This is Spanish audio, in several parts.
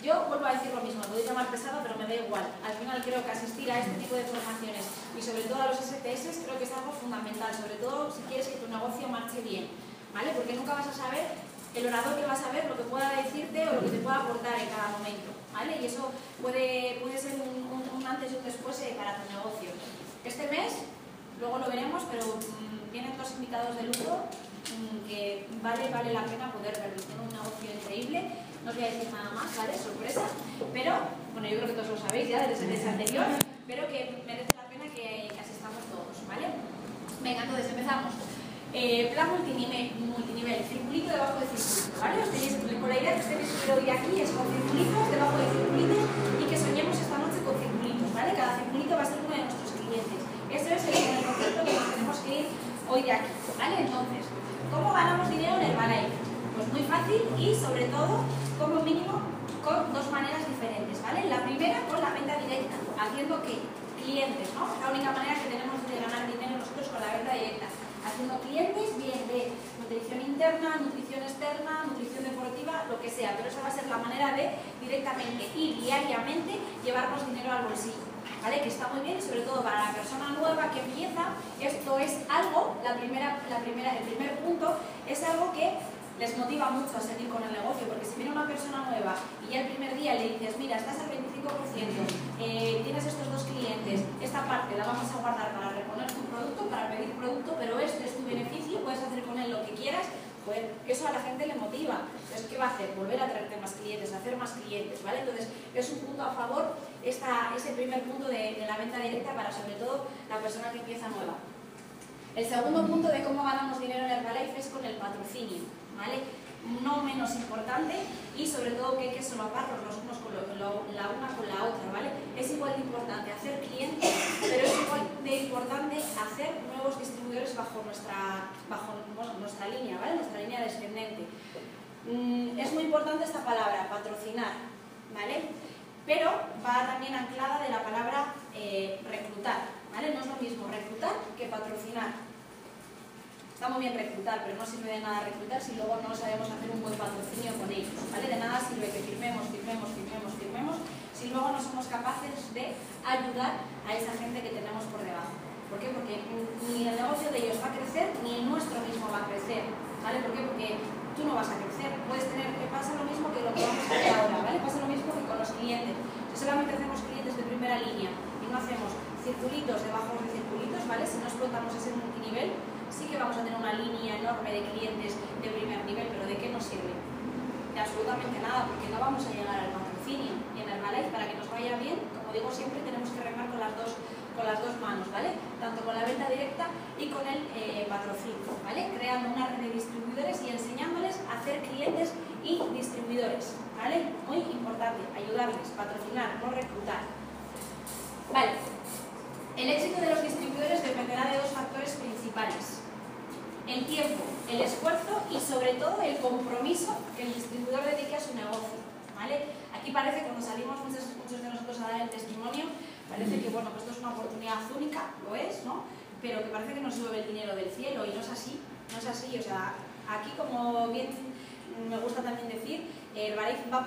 Yo vuelvo a decir lo mismo, lo podéis llamar pesado, pero me da igual. Al final creo que asistir a este tipo de formaciones y sobre todo a los STS creo que es algo fundamental, sobre todo si quieres que tu negocio marche bien, ¿vale? Porque nunca vas a saber el orador que vas a ver, lo que pueda decirte o lo que te pueda aportar en cada momento, ¿vale? Y eso puede ser un antes y un después para tu negocio. Este mes, luego lo veremos, pero vienen dos invitados de lujo que vale la pena poder verlos. Tienen un negocio increíble, no os voy a decir nada más, ¿vale? Sorpresa, pero, bueno, yo creo que todos lo sabéis ya desde el mes anterior, pero que merece la pena que asistamos todos, ¿vale? Venga, entonces empezamos. Plan multinivel, circulito debajo de circulito, ¿vale? Os tenéis con la idea que estéis hoy aquí es con circulitos, debajo de circulitos y que soñemos esta noche con circulitos, ¿vale? Cada circulito va a ser uno de nuestros clientes. Eso es el concepto que nos tenemos que ir hoy de aquí, ¿vale? Entonces, ¿cómo ganamos dinero en Herbalife? Pues muy fácil y sobre todo, como mínimo, con dos maneras diferentes, ¿vale? La primera con la venta directa, haciendo que clientes, ¿no? La única manera que tenemos de ganar dinero nosotros con la venta directa. Haciendo clientes bien de nutrición interna, nutrición externa, nutrición deportiva, lo que sea, pero esa va a ser la manera de directamente y diariamente llevarnos dinero al bolsillo, ¿vale? Que está muy bien y sobre todo para la persona nueva que empieza, esto es algo, el primer punto es algo que les motiva mucho a seguir con el negocio, porque si viene una persona nueva y ya el primer día le dices, mira, estás al 25%, tienes estos dos clientes, esta parte la vamos a guardar para reponer tu producto, para pedir producto, pero este es tu beneficio, puedes hacer con él lo que quieras, pues eso a la gente le motiva. Entonces, ¿qué va a hacer? Volver a traerte más clientes, hacer más clientes, ¿vale? Entonces, es un punto a favor, ese primer punto de la venta directa para sobre todo la persona que empieza nueva. El segundo punto de cómo ganamos dinero en Herbalife es con el patrocinio, ¿vale? No menos importante y sobre todo que hay que solaparlos los unos con la una con la otra, ¿vale? Es igual de importante hacer clientes, pero es igual de importante hacer nuevos distribuidores bajo nuestra línea, ¿vale? Nuestra línea descendente. Es muy importante esta palabra, patrocinar, ¿vale? Pero va también anclada de la palabra reclutar, ¿vale? No es lo mismo reclutar que patrocinar. Está muy bien reclutar, pero no sirve de nada reclutar si luego no sabemos hacer un buen patrocinio con ellos, ¿vale? De nada sirve que firmemos, si luego no somos capaces de ayudar a esa gente que tenemos por debajo. ¿Por qué? Porque ni el negocio de ellos va a crecer, ni el nuestro mismo va a crecer, ¿vale? ¿Por qué? Porque tú no vas a crecer, pasa lo mismo que lo que vamos a hacer ahora, ¿vale? Pasa lo mismo que con los clientes. Si solamente hacemos clientes de primera línea y no hacemos circulitos debajo de circulitos, ¿vale? Si no explotamos ese multinivel, sí que vamos a tener una línea enorme de clientes de primer nivel, pero ¿de qué nos sirve? De absolutamente nada, porque no vamos a llegar al patrocinio. Y en Herbalife, para que nos vaya bien, como digo siempre, tenemos que remar con las dos manos, ¿vale? Tanto con la venta directa y con el patrocinio, ¿vale? Creando una red de distribuidores y enseñándoles a hacer clientes y distribuidores, ¿vale? Muy importante, ayudarles, patrocinar, no reclutar. Vale. El éxito de los distribuidores dependerá de dos factores principales: el tiempo, el esfuerzo y sobre todo el compromiso que el distribuidor dedique a su negocio, ¿vale? Aquí parece, cuando salimos muchos de nosotros a dar el testimonio, parece que bueno, pues esto es una oportunidad única, lo es, ¿no? Pero que parece que nos llueve el dinero del cielo y no es así, o sea, aquí como bien me gusta también decir, Herbalife nos va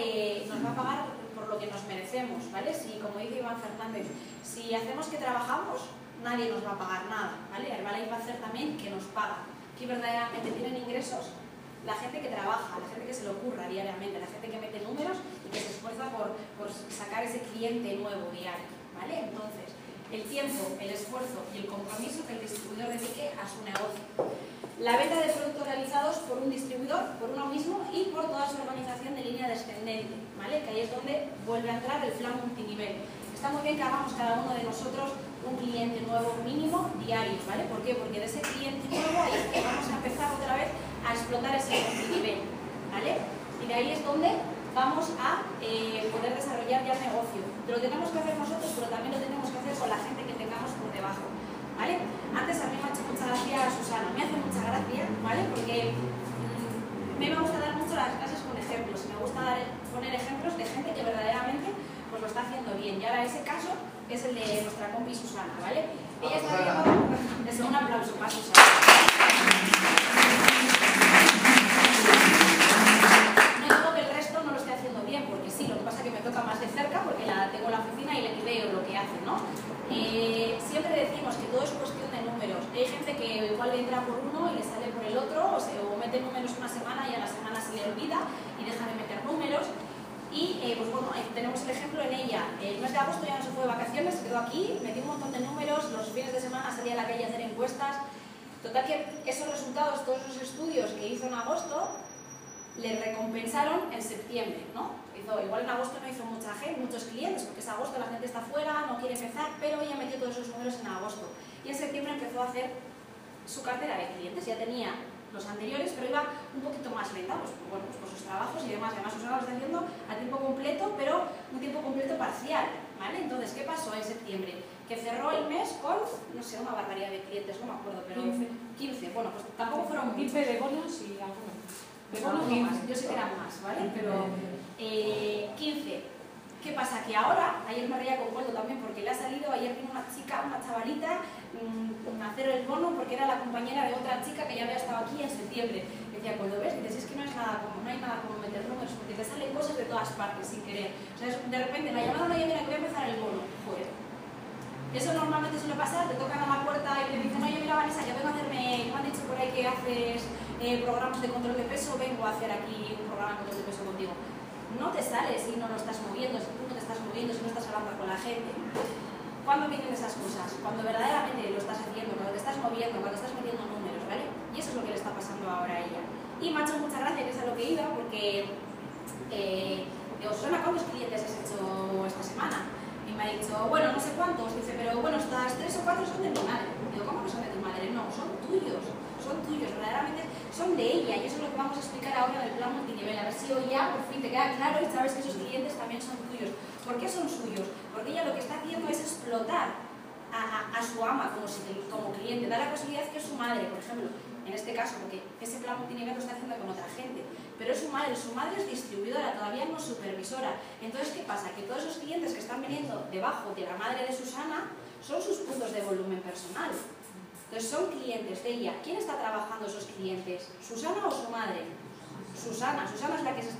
a pagar por lo que nos merecemos, ¿vale? Si, como dice Iván Fernández, si hacemos que trabajamos, nadie nos va a pagar nada, ¿vale? Herbalife va a hacer también que nos paga. Aquí verdaderamente tienen ingresos la gente que trabaja, la gente que se le ocurra diariamente, la gente que mete números y que se esfuerza por sacar ese cliente nuevo diario, ¿vale? Entonces, el tiempo, el esfuerzo y el compromiso que el distribuidor dedique a su negocio. La venta de productos realizados por un distribuidor, por uno mismo y por toda su organización de línea descendente, ¿vale? Que ahí es donde vuelve a entrar el plan multinivel. Está muy bien que hagamos cada uno de nosotros un cliente nuevo mínimo diario, ¿vale? ¿Por qué? Porque de ese cliente nuevo ahí es que vamos a empezar otra vez a explotar ese multinivel, ¿vale? Y de ahí es donde vamos a poder desarrollar ya el negocio. Lo tenemos que hacer nosotros, pero también lo tenemos que hacer con la gente que tengamos por debajo, ¿vale? Antes a mí me ha hecho mucha gracia Susana, me hace mucha gracia, ¿vale? Porque a mí me gusta dar mucho las clases con ejemplos, me gusta poner ejemplos de gente que verdaderamente pues lo está haciendo bien. Y ahora ese caso es el de nuestra compi Susana, ¿vale? Ella está viendo... Es un aplauso para Susana. No digo que el resto no lo esté haciendo bien, porque sí, lo toca más de cerca porque la tengo en la oficina y le veo lo que hace, ¿no? Siempre decimos que todo es cuestión de números. Hay gente que igual le entra por uno y le sale por el otro, o mete números una semana y a la semana se le olvida y deja de meter números. Y pues bueno, tenemos el ejemplo en ella. El mes de agosto ya no se fue de vacaciones, se quedó aquí, metió un montón de números, los fines de semana salía a la calle a hacer encuestas. Total que esos resultados, todos esos estudios que hizo en agosto, le recompensaron en septiembre, ¿no? Igual en agosto no hizo mucha gente, muchos clientes, porque es agosto, la gente está fuera, no quiere empezar, pero ella metió todos esos números en agosto. Y en septiembre empezó a hacer su cartera de clientes, ya tenía los anteriores, pero iba un poquito más lenta, pues, bueno, pues por sus trabajos y demás. Además, Susana lo está haciendo a tiempo completo, pero un tiempo completo parcial, ¿vale? Entonces, ¿qué pasó en septiembre? Que cerró el mes con, no sé, una barbaridad de clientes, no me acuerdo, pero 15. Bueno, pues tampoco fueron 15 de bonos y algunos. De bonos más, yo sé que eran más, ¿vale? Pero 15. ¿Qué pasa? Que ahora, ayer me reía con Coldo también porque le ha salido, ayer vino una chica, una chavalita, a hacer el bono porque era la compañera de otra chica que ya había estado aquí en septiembre. Decía, Coldo, ¿ves? Dices, es que no hay nada como meter números porque te salen cosas de todas partes sin querer. O sea, de repente la llamada no llega, que voy a empezar el bono. Joder. Eso normalmente suele pasar, te tocan a la puerta y te dicen, oye, mira Vanessa, yo vengo a hacerme, me han dicho por ahí que haces programas de control de peso, vengo a hacer aquí un programa de control de peso contigo. No te sales si no lo estás moviendo, si tú no te estás moviendo, si no estás hablando con la gente. ¿Cuándo vienen esas cosas? Cuando verdaderamente lo estás haciendo, cuando te estás moviendo, cuando estás metiendo números, ¿vale? Y eso es lo que le está pasando ahora a ella. Y me ha hecho mucha gracia que es a lo que iba, porque digo, Susana, ¿cuántos clientes has hecho esta semana? Y me ha dicho, bueno, no sé cuántos. Dice, pero bueno, estas 3 o 4 son de mi madre. Digo, ¿cómo no son de tu madre? No, son tuyos, verdaderamente son de ella. Y eso es lo que vamos a explicar ahora del plan multinivel. A ver si hoy ya por fin te queda claro y sabes que esos clientes también son tuyos. ¿Por qué son suyos? Porque ella lo que está haciendo es explotar a su ama como cliente. Da la posibilidad que es su madre, por ejemplo, en este caso, porque ese plan multinivel lo está haciendo con otra gente. Pero es su madre es distribuidora, todavía no es supervisora. Entonces, ¿qué pasa? Que todos esos clientes que están viniendo debajo de la madre de Susana son sus puntos de volumen personal. Entonces, son clientes de ella. ¿Quién está trabajando esos clientes? ¿Susana o su madre? Susana. Susana es la que,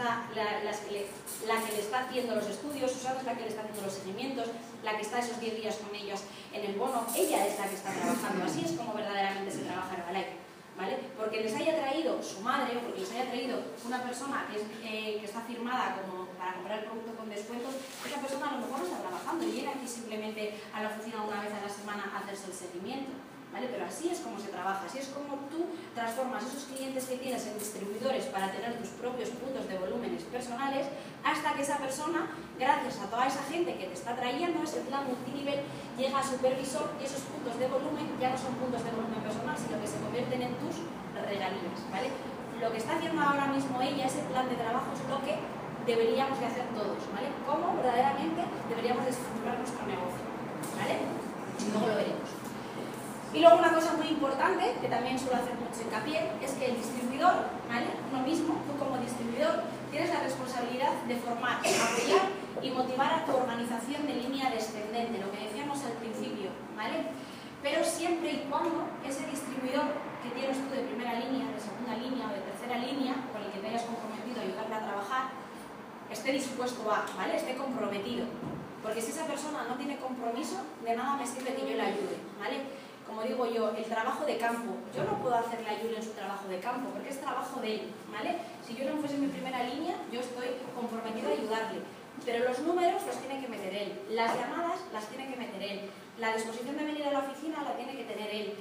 la que le está haciendo los estudios, Susana es la que le está haciendo los seguimientos, la que está esos 10 días con ellos en el bono. Ella es la que está trabajando. Así es como verdaderamente se trabaja en Herbalife, ¿vale? Porque les haya traído su madre, porque les haya traído una persona que está firmada como para comprar el producto con descuentos, esa persona a lo mejor no está trabajando y viene aquí simplemente a la oficina una vez a la semana a hacerse el seguimiento, ¿vale? Pero así es como se trabaja, así es como tú transformas esos clientes que tienes en distribuidores para tener tus propios puntos de volúmenes personales, hasta que esa persona, gracias a toda esa gente que te está trayendo ese plan multinivel, llega a supervisor y esos puntos de volumen ya no son puntos de volumen personal, sino que se convierten en tus regalías, ¿vale? Lo que está haciendo ahora mismo ella, ese plan de trabajo, es lo que deberíamos de hacer todos, ¿vale? Cómo verdaderamente deberíamos de estructurar nuestro negocio, ¿vale? Y luego lo veremos. Y luego una cosa muy importante, que también suelo hacer mucho hincapié, es que el distribuidor, ¿vale? Uno mismo, tú como distribuidor, tienes la responsabilidad de formar, apoyar y motivar a tu organización de línea descendente, lo que decíamos al principio, ¿vale? Pero siempre y cuando ese distribuidor que tienes tú de primera línea, de segunda línea o de tercera línea, con el que te hayas comprometido a ayudarle a trabajar, esté dispuesto a, ¿vale? Esté comprometido. Porque si esa persona no tiene compromiso, de nada me sirve que yo le ayude, ¿vale? Como digo yo, el trabajo de campo. Yo no puedo hacerle a Yule en su trabajo de campo, porque es trabajo de él, ¿vale? Si yo no fuese mi primera línea, yo estoy comprometido a ayudarle. Pero los números los tiene que meter él, las llamadas las tiene que meter él, la disposición de venir a la oficina la tiene que tener él,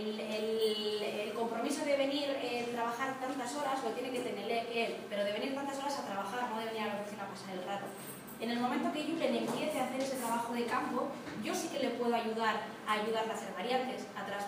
el compromiso de venir a trabajar tantas horas lo tiene que tener él, pero de venir tantas horas a trabajar, no de venir a la oficina a pasar el rato. En el momento que Julen empiece a hacer ese trabajo de campo, yo sí que le puedo ayudar a hacer variantes,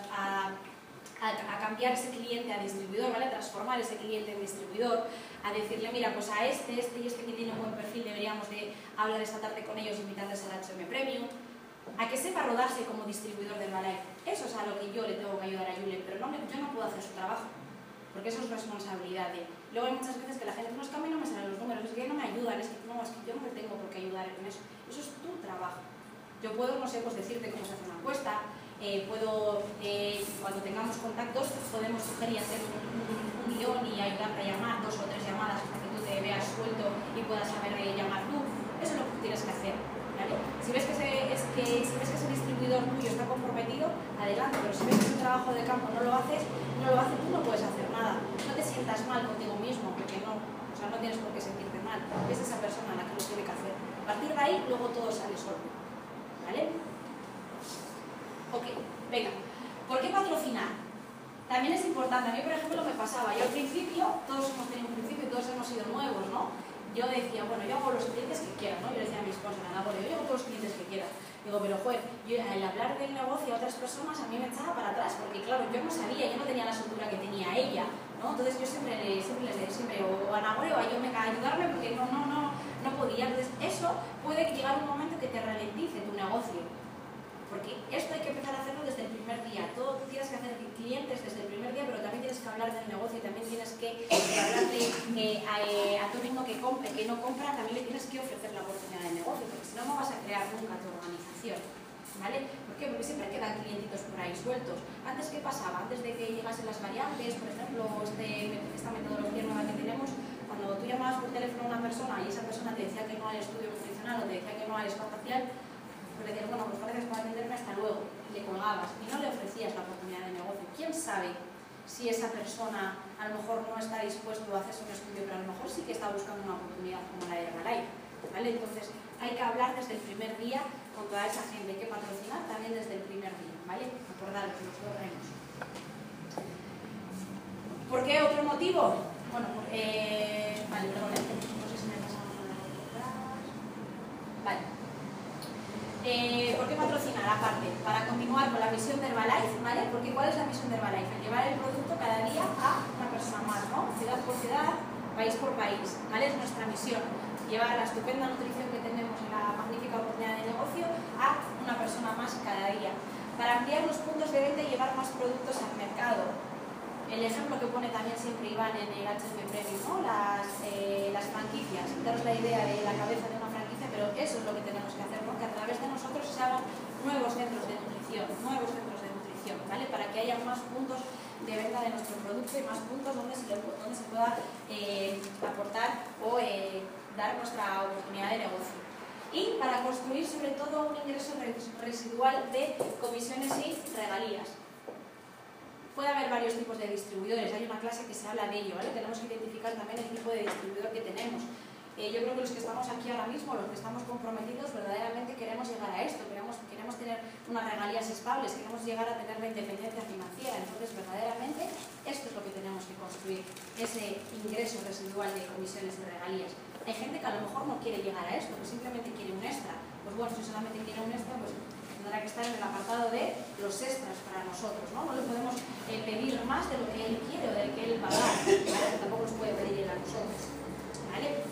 a cambiar ese cliente a distribuidor, ¿vale? A transformar ese cliente en distribuidor, a decirle, mira, pues a este y este que tiene un buen perfil deberíamos de hablar esta tarde con ellos e invitarles al HM Premium, a que sepa rodarse como distribuidor de Herbalife. Eso es a lo que yo le tengo que ayudar a Julen, pero yo no puedo hacer su trabajo, porque eso es responsabilidad de él. Luego hay muchas veces que la gente nos cambia y no me salen los números, es que no me ayudan, es que yo no te tengo por qué ayudar en eso. Eso es tu trabajo. Yo puedo, no sé, pues decirte cómo se hace una encuesta, cuando tengamos contactos, podemos sugerir hacer un guión y ayudarte a llamar 2 o 3 llamadas hasta que tú te veas suelto y puedas saber llamar tú. Eso lo adelante, pero si ves que tu trabajo de campo no lo haces, tú no puedes hacer nada. No te sientas mal contigo mismo, porque no, o sea, no tienes por qué sentirte mal. Es esa persona la que lo tiene que hacer. A partir de ahí, luego todo sale solo. ¿Vale? Ok, venga. ¿Por qué patrocinar? También es importante. A mí, por ejemplo, me pasaba. Yo al principio, todos hemos tenido un principio y todos hemos sido nuevos, ¿no? Yo decía, bueno, yo hago los clientes que quieran, ¿no? Yo le decía a mi esposa, nada, bueno, yo hago todos los clientes que quieras. Digo, pero joder, yo al hablar del negocio a otras personas a mí me echaba para atrás, porque claro, yo no sabía, yo no tenía la soltura que tenía ella, ¿no? Entonces yo siempre o Ana Gore o a yo me ayudarme porque no podía. Entonces eso puede llegar un momento que te ralentice tu negocio. Porque esto hay que empezar a hacerlo desde el primer día. Todo tienes que hacer clientes desde el primer día, pero también tienes que hablar del negocio y también tienes que hablarle a todo el mundo que no compra, también le tienes que ofrecer la oportunidad de negocio, porque si no, no vas a crear nunca tu organización. ¿Vale? ¿Por qué? Porque siempre quedan clientitos por ahí sueltos. Antes, ¿qué pasaba? Antes de que llegasen las variantes, por ejemplo, esta metodología nueva que tenemos, cuando tú llamabas por teléfono a una persona y esa persona te decía que no al estudio nutricional o te decía que no al espacial, pues le decías, bueno, pues gracias por atenderme, hasta luego, y le colgabas y no le ofrecías la oportunidad de negocio. ¿Quién sabe si esa persona a lo mejor no está dispuesto a hacerse un estudio, pero a lo mejor sí que está buscando una oportunidad como la de Herbalife? ¿Vale? Entonces hay que hablar desde el primer día con toda esa gente, hay que patrocinar también desde el primer día, ¿vale? Acordaros, los dos remos. ¿Por qué otro motivo? Bueno, vale, perdón, no sé si me he pasado nada por atrás. Vale. ¿Por qué patrocinar? Aparte, para continuar con la misión de Herbalife, ¿vale? Porque ¿cuál es la misión de Herbalife? Llevar el producto cada día a una persona más, ¿no? Ciudad por ciudad, país por país, ¿vale? Es nuestra misión. Llevar la estupenda nutrición que tenemos en la magnífica oportunidad de negocio a una persona más cada día. Para ampliar los puntos de venta y llevar más productos al mercado. El ejemplo que pone también siempre Iván en el HM Premium, ¿no? Las franquicias. Daros la idea de la cabeza de una franquicia, pero eso es lo que tenemos que hacer, ¿no? Que a través de nosotros se hagan nuevos centros de nutrición, ¿vale? Para que haya más puntos de venta de nuestro producto y más puntos donde se pueda aportar o dar nuestra oportunidad de negocio. Y para construir sobre todo un ingreso residual de comisiones y regalías. Puede haber varios tipos de distribuidores, hay una clase que se habla de ello, ¿vale? Tenemos que identificar también el tipo de distribuidor que tenemos. Yo creo que los que estamos aquí ahora mismo, los que estamos comprometidos, verdaderamente queremos llegar a esto, queremos tener unas regalías estables, queremos llegar a tener la independencia financiera. Entonces, verdaderamente, esto es lo que tenemos que construir, ese ingreso residual de comisiones y regalías. Hay gente que a lo mejor no quiere llegar a esto, que simplemente quiere un extra. Pues bueno, si solamente quiere un extra, pues tendrá que estar en el apartado de los extras para nosotros, ¿no? No le podemos pedir más de lo que él quiere o del que él va a dar, ¿vale? Que tampoco nos puede pedir él a nosotros, ¿vale?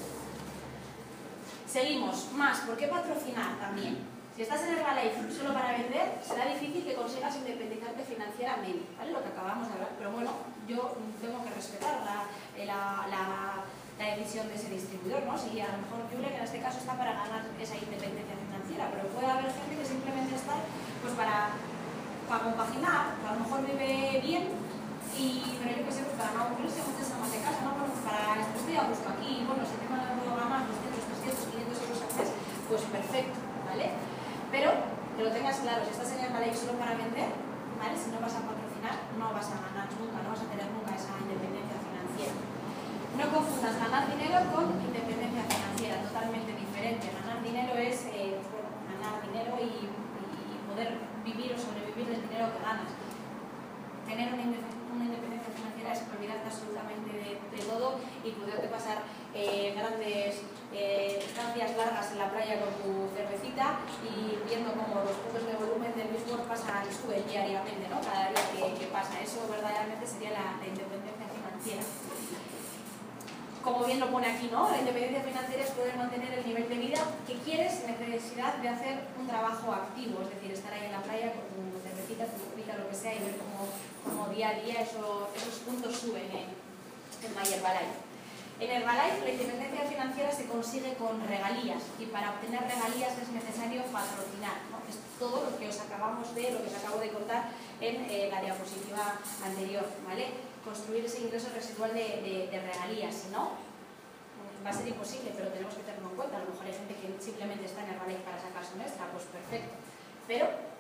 Seguimos, más, ¿por qué patrocinar también? Si estás en Herbalife solo para vender, será difícil que consigas independizarte financieramente, ¿vale? Lo que acabamos de hablar, pero bueno, yo tengo que respetar la decisión de ese distribuidor, ¿no? Si a lo mejor Julia, que en este caso está para ganar esa independencia financiera, pero puede haber gente que simplemente está pues para compaginar, que a lo mejor vive bien, pero yo que sé, pues para no aburrirse muchas amas de casa, ¿no? Bueno, para esto estoy a gusto aquí, bueno, si tengo que ganar 200, 300, 500 euros al mes, pues perfecto, ¿vale? Pero que lo tengas claro, si estás en Herbalife solo para vender, ¿vale? Si no vas a patrocinar, no vas a ganar nunca, no vas a tener nunca esa independencia financiera. No confundas ganar dinero con independencia financiera, totalmente diferente. Ganar dinero es ganar dinero y poder vivir o sobrevivir del dinero que ganas. Tener una independencia financiera es olvidarte absolutamente de todo y poderte pasar grandes estancias largas en la playa con tu cervecita y viendo cómo los puntos de volumen del Bisworth pasan y suben diariamente, ¿no? Cada día que pasa. Eso verdaderamente sería la independencia financiera. Como bien lo pone aquí, ¿no? La independencia financiera es poder mantener el nivel de vida que quieres sin necesidad de hacer un trabajo activo, es decir, estar ahí en la playa con tu cervecita, tu copita, lo que sea, y ver cómo día a día esos puntos suben en Herbalife. En Herbalife la independencia financiera se consigue con regalías y para obtener regalías es necesario patrocinar, ¿no? Es todo lo que os acabo de contar en la diapositiva anterior, ¿vale? Construir ese ingreso residual de regalías, si no, va a ser imposible, pero tenemos que tenerlo en cuenta. A lo mejor hay gente que simplemente está en Herbalife para sacarse un extra, pues perfecto. Pero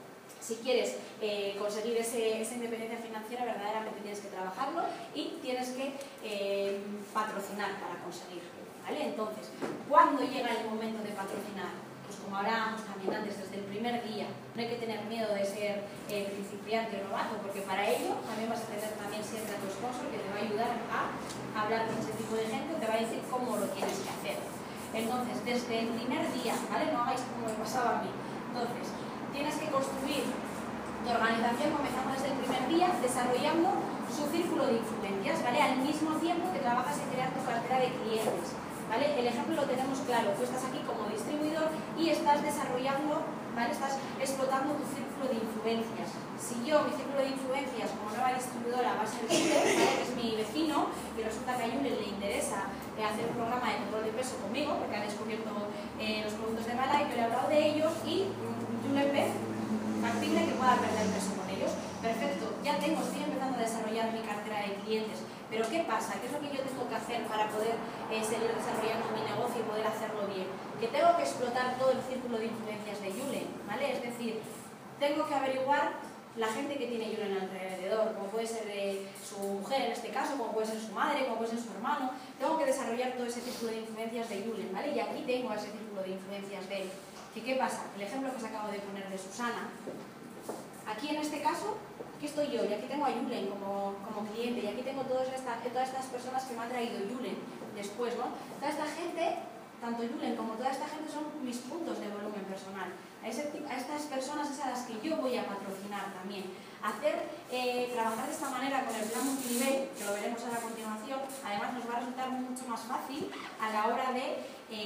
Si quieres conseguir esa independencia financiera, verdaderamente tienes que trabajarlo y tienes que patrocinar para conseguirlo, ¿vale? Entonces, ¿cuándo llega el momento de patrocinar? Pues como hablábamos también antes, desde el primer día. No hay que tener miedo de ser principiante o novato, porque para ello también vas a tener también siempre a tu sponsor que te va a ayudar a hablar con ese tipo de gente, te va a decir cómo lo tienes que hacer. Entonces, desde el primer día, ¿vale? No hagáis como me pasaba a mí. Entonces, tienes que construir tu organización comenzando desde el primer día desarrollando su círculo de influencias, ¿vale? Al mismo tiempo que trabajas en crear tu cartera de clientes, ¿vale? El ejemplo lo tenemos claro, tú estás aquí como distribuidor y estás desarrollando, ¿vale? Estás explotando tu círculo de influencias. Si yo, mi círculo de influencias como nueva distribuidora va a ser Yule, ¿vale? Que es mi vecino, y resulta que a Yule le interesa hacer un programa de control de peso conmigo, porque ha descubierto los productos de Mala y yo le he hablado de ellos y Yule ve factible que pueda perder peso con ellos. Perfecto, ya estoy empezando a desarrollar mi cartera de clientes, pero ¿qué pasa? ¿Qué es lo que yo tengo que hacer para poder seguir desarrollando mi negocio y poder hacerlo bien? Que tengo que explotar todo el círculo de influencias de Yule, ¿vale? Es decir, tengo que averiguar la gente que tiene Yule alrededor, como puede ser su mujer en este caso, como puede ser su madre, como puede ser su hermano. Tengo que desarrollar todo ese círculo de influencias de Yule, ¿vale? Y aquí tengo ese círculo de influencias de él. ¿Qué pasa? El ejemplo que os acabo de poner de Susana. Aquí en este caso, aquí estoy yo y aquí tengo a Yule como cliente y aquí tengo todas estas personas que me ha traído Yule después, ¿no? Toda esta gente, tanto Yule como toda esta gente son mis puntos de volumen personal. A estas personas es a las que yo voy a patrocinar también. Trabajar de esta manera con el plan multinivel, que lo veremos ahora a continuación, además nos va a resultar mucho más fácil a la hora de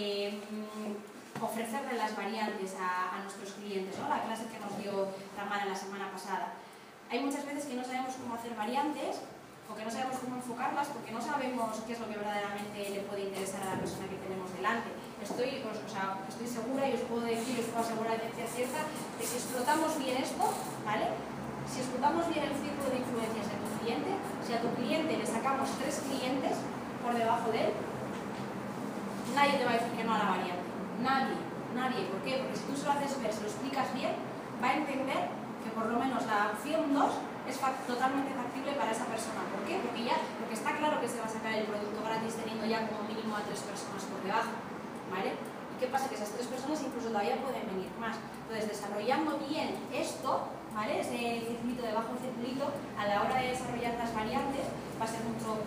ofrecerle las variantes a nuestros clientes, ¿no? La clase que nos dio Tamara la semana pasada. Hay muchas veces que no sabemos cómo hacer variantes o que no sabemos cómo enfocarlas porque no sabemos qué es lo que verdaderamente le puede interesar a la persona que tenemos delante. Estoy segura y os puedo decir, os puedo asegurar de ciencia cierta que si explotamos bien esto, ¿vale? Si explotamos bien el círculo de influencias de tu cliente, si a tu cliente le sacamos 3 clientes por debajo de él, nadie te va a decir que no a la variante. Nadie. ¿Por qué? Porque si tú se lo haces ver, se lo explicas bien, va a entender que por lo menos la opción 2 es totalmente factible para esa persona. ¿Por qué? Porque está claro que se va a sacar el producto gratis teniendo ya como mínimo a 3 personas por debajo, ¿vale? ¿Y qué pasa? Que esas 3 personas incluso todavía pueden venir más. Entonces, desarrollando bien esto, ¿vale? Ese circulito debajo del circulito, a la hora de desarrollar las variantes, va a ser mucho...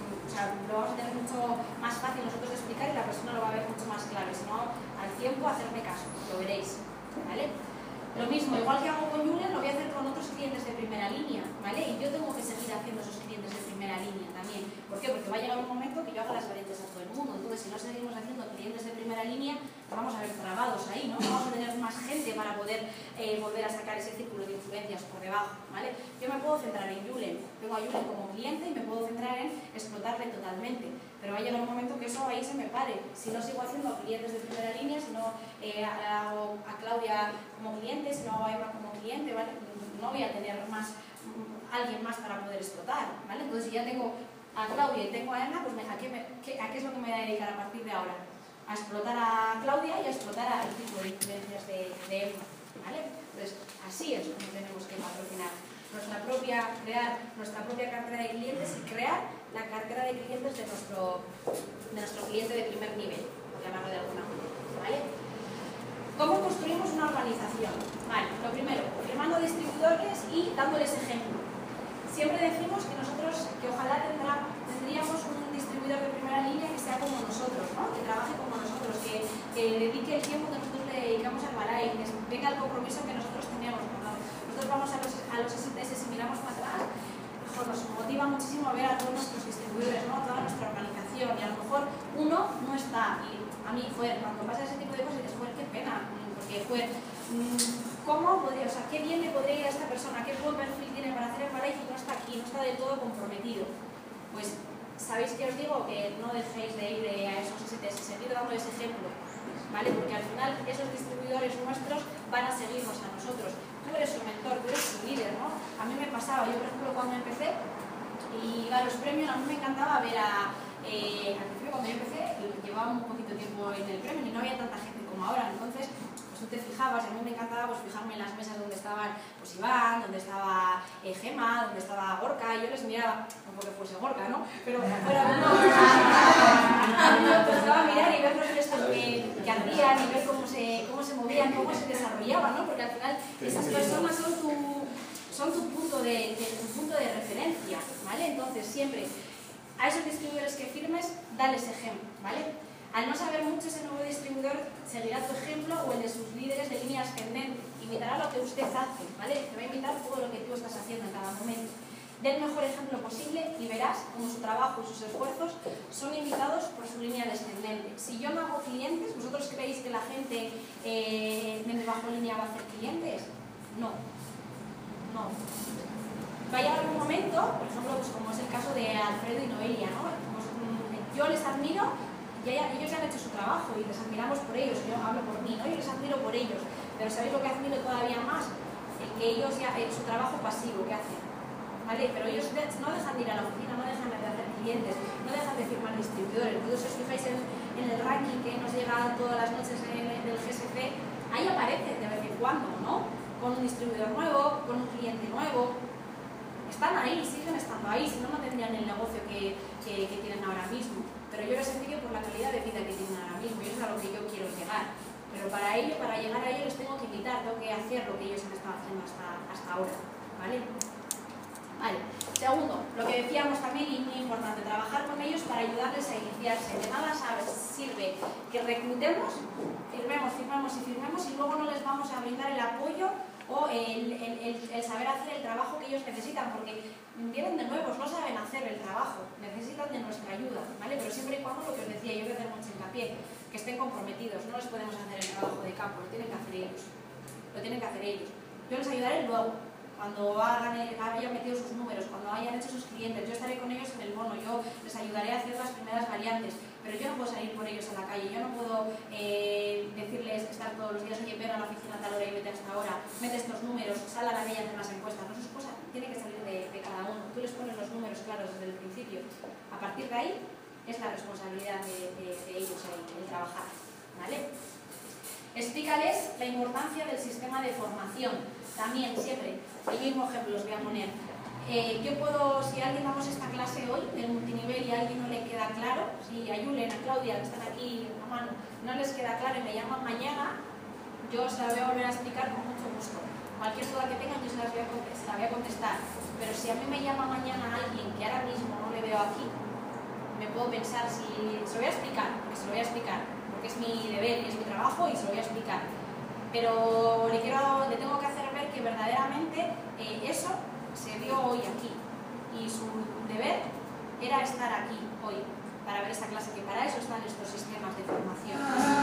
lo vamos a tener mucho más fácil nosotros de explicar y la persona lo va a ver mucho más claro. Si no, al tiempo, hacerme caso, lo veréis, ¿vale? Lo mismo, igual que hago con Yule, lo voy a hacer con otros clientes de primera línea, ¿vale? Y yo tengo que seguir haciendo esos clientes de primera línea también. ¿Por qué? Porque va a llegar un momento que yo haga las variantes a todo el mundo. Entonces, si no seguimos haciendo clientes de primera línea, nos vamos a ver trabados ahí, ¿no? Vamos a tener más gente para poder volver a sacar ese círculo de influencias por debajo, ¿vale? Yo me puedo centrar en Yule, tengo a Yule como cliente y me puedo centrar en explotarle totalmente. Pero va a llegar un momento que eso ahí se me pare. Si no sigo haciendo clientes de primera línea, si no hago a Claudia como cliente, si no hago a Eva como cliente, ¿vale? No voy a tener alguien más para poder explotar, ¿vale? Entonces, si ya tengo a Claudia y tengo a Emma, pues ¿a qué es lo que me voy a dedicar a partir de ahora? A explotar a Claudia y a explotar al tipo de influencias de Emma, ¿vale? Entonces, así es como tenemos que patrocinar. Crear nuestra propia cartera de clientes y crear la cartera de clientes de nuestro cliente de primer nivel, por llamarlo de alguna manera, ¿vale? ¿Cómo construimos una organización? Vale, lo primero, firmando distribuidores y dándoles ejemplo. Siempre decimos que nosotros, que ojalá tendríamos un distribuidor de primera línea que sea como nosotros, ¿no? Que trabaje como nosotros, que dedique el tiempo que nosotros le dedicamos al Balai, que tenga el compromiso que nosotros tenemos. Nosotros vamos a los STS y miramos para atrás, nos motiva muchísimo a ver a todos nuestros distribuidores, ¿no? A toda nuestra organización, y a lo mejor uno no está, y a mí, cuando pasa ese tipo de cosas dices, qué pena, porque ¿cómo podría, qué bien le podría ir a esta persona, qué buen perfil tiene para hacer el Balai y no está aquí, no está del todo comprometido? Pues, ¿sabéis que os digo? Que no dejéis de ir a esos STS, seguid dándoles ejemplo, ¿vale? Porque al final esos distribuidores nuestros van a seguirnos a nosotros. Tú eres su mentor, tú eres su líder, ¿no? A mí me pasaba, yo por ejemplo cuando empecé y iba a los premios, a mí me encantaba ver al principio cuando yo empecé, llevaba un poquito de tiempo en el premio y no había tanta gente como ahora, entonces pues tú te fijabas, a mí me encantaba pues fijarme en las mesas donde estaban pues Iván, donde estaba Gema, donde estaba Gorka, y yo les miraba, no porque fuese Gorka, ¿no? Pero fuera de me gustaba mirar y ver los gestos que hacían y ver cómo se movían, cómo se desarrollaban, ¿no? Porque al final esas personas son tu punto de referencia, ¿vale? Entonces siempre a esos distribuidores que firmes, dales ejemplo, ¿vale? Al no saber mucho, ese nuevo distribuidor seguirá tu ejemplo o el de sus líderes de línea ascendente. Imitará lo que usted hace, ¿vale? Te va a imitar todo lo que tú estás haciendo en cada momento. Den el mejor ejemplo posible y verás cómo su trabajo y sus esfuerzos son imitados por su línea descendente. Si yo no hago clientes, ¿vosotros creéis que la gente de mi bajo línea va a hacer clientes? No. No. Va a llegar un momento, por ejemplo, pues como es el caso de Alfredo y Noelia, ¿no? Pues, yo les admiro, ellos ya han hecho su trabajo y les admiramos por ellos, yo hablo por mí, ¿no? Yo les admiro por ellos, pero ¿sabéis lo que admiro todavía más? El que ellos ya, su trabajo pasivo que hacen, ¿vale? Pero ellos no dejan de ir a la oficina, no dejan de hacer clientes, no dejan de firmar distribuidores. Entonces, si os fijáis en el ranking que nos llega todas las noches del GSC, ahí aparece de vez en cuando, ¿no? Con un distribuidor nuevo, con un cliente nuevo. Están ahí, siguen estando ahí, si no, no tendrían el negocio que tienen ahora mismo. Pero yo les envidio por la calidad de vida que tienen ahora mismo y eso es a lo que yo quiero llegar. Pero para llegar a ello les tengo que invitar, tengo que hacer lo que ellos han estado haciendo hasta ahora, ¿vale? Vale. Segundo, lo que decíamos también y muy importante, trabajar con ellos para ayudarles a iniciarse. De nada sirve que reclutemos, firmemos y luego no les vamos a brindar el apoyo o el saber hacer el trabajo que ellos necesitan, porque vienen de nuevos, no saben hacer el trabajo, necesitan de nuestra ayuda, ¿vale? Pero siempre y cuando, lo que os decía, yo voy a hacer mucho hincapié, que estén comprometidos, no les podemos hacer el trabajo de campo, lo tienen que hacer ellos. Yo les ayudaré luego, cuando hayan metido sus números, cuando hayan hecho sus clientes, yo estaré con ellos en el bono, yo les ayudaré a hacer las primeras variantes, pero yo no puedo salir por ellos a la calle, yo no puedo decirles estar todos los días, oye, ven a la oficina a tal hora y vete hasta ahora, mete estos números, sal a la calle a hacer las encuestas, no, eso es cosa, tiene que salir de cada uno, tú les pones los números claros desde el principio, a partir de ahí es la responsabilidad de ellos el trabajar, ¿vale? Explícales la importancia del sistema de formación, también siempre, el mismo ejemplo os voy a poner. Yo puedo, si alguien damos esta clase hoy del multinivel y a alguien no le queda claro, si a Julen, a Claudia, que están aquí a mano, no les queda claro y me llaman mañana, yo se la voy a volver a explicar con mucho gusto. Cualquier duda que tengan yo se la voy a contestar, pero si a mí me llama mañana alguien que ahora mismo no le veo aquí, me puedo pensar si se lo voy a explicar, porque es mi deber y es mi trabajo y se lo voy a explicar. Pero le tengo que hacer ver que verdaderamente eso se dio hoy aquí y su deber era estar aquí hoy para ver esta clase, que para eso están estos sistemas de formación.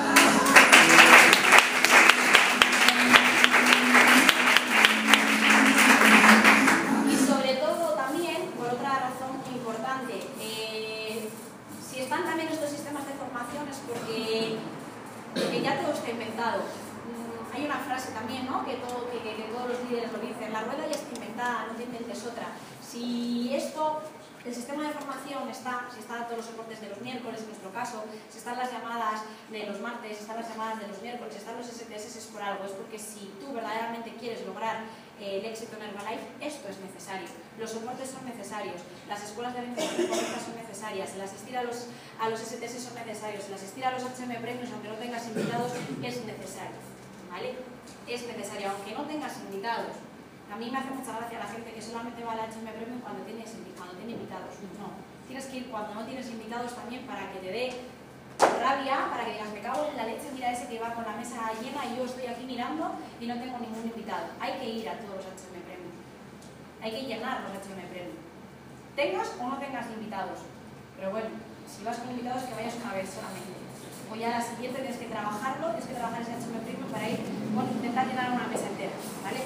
Y sobre todo también, por otra razón muy importante, si están también estos sistemas de formación es porque ya todo está inventado. Hay una frase también, ¿no? que todos los líderes lo dicen, la rueda ya está inventada, no te inventes otra. Si el sistema de formación si están todos los soportes de los miércoles, en nuestro caso, si están las llamadas de los martes, si están las llamadas de los miércoles, si están los STS, es por algo, es porque si tú verdaderamente quieres lograr el éxito en Herbalife, esto es necesario. Los soportes son necesarios, las escuelas de alimentación correcta son necesarias, el asistir a los STS son necesarios, el asistir a los HM Premios, aunque no tengas invitados, es necesario. ¿Vale? Es necesario, aunque no tengas invitados. A mí me hace mucha gracia la gente que solamente va al HM Premium cuando tiene invitados. No, tienes que ir cuando no tienes invitados también para que te dé rabia, para que digas, me cago en la leche, mira ese que va con la mesa llena y yo estoy aquí mirando y no tengo ningún invitado. Hay que ir a todos los HM Premium. Hay que llenar los HM Premium. Tengas o no tengas invitados. Pero bueno, si vas con invitados, que vayas una vez solamente. O ya la siguiente tienes que trabajarlo, tienes que trabajar ese HM Premium para ir, bueno, intentar llenar una mesa entera, ¿vale?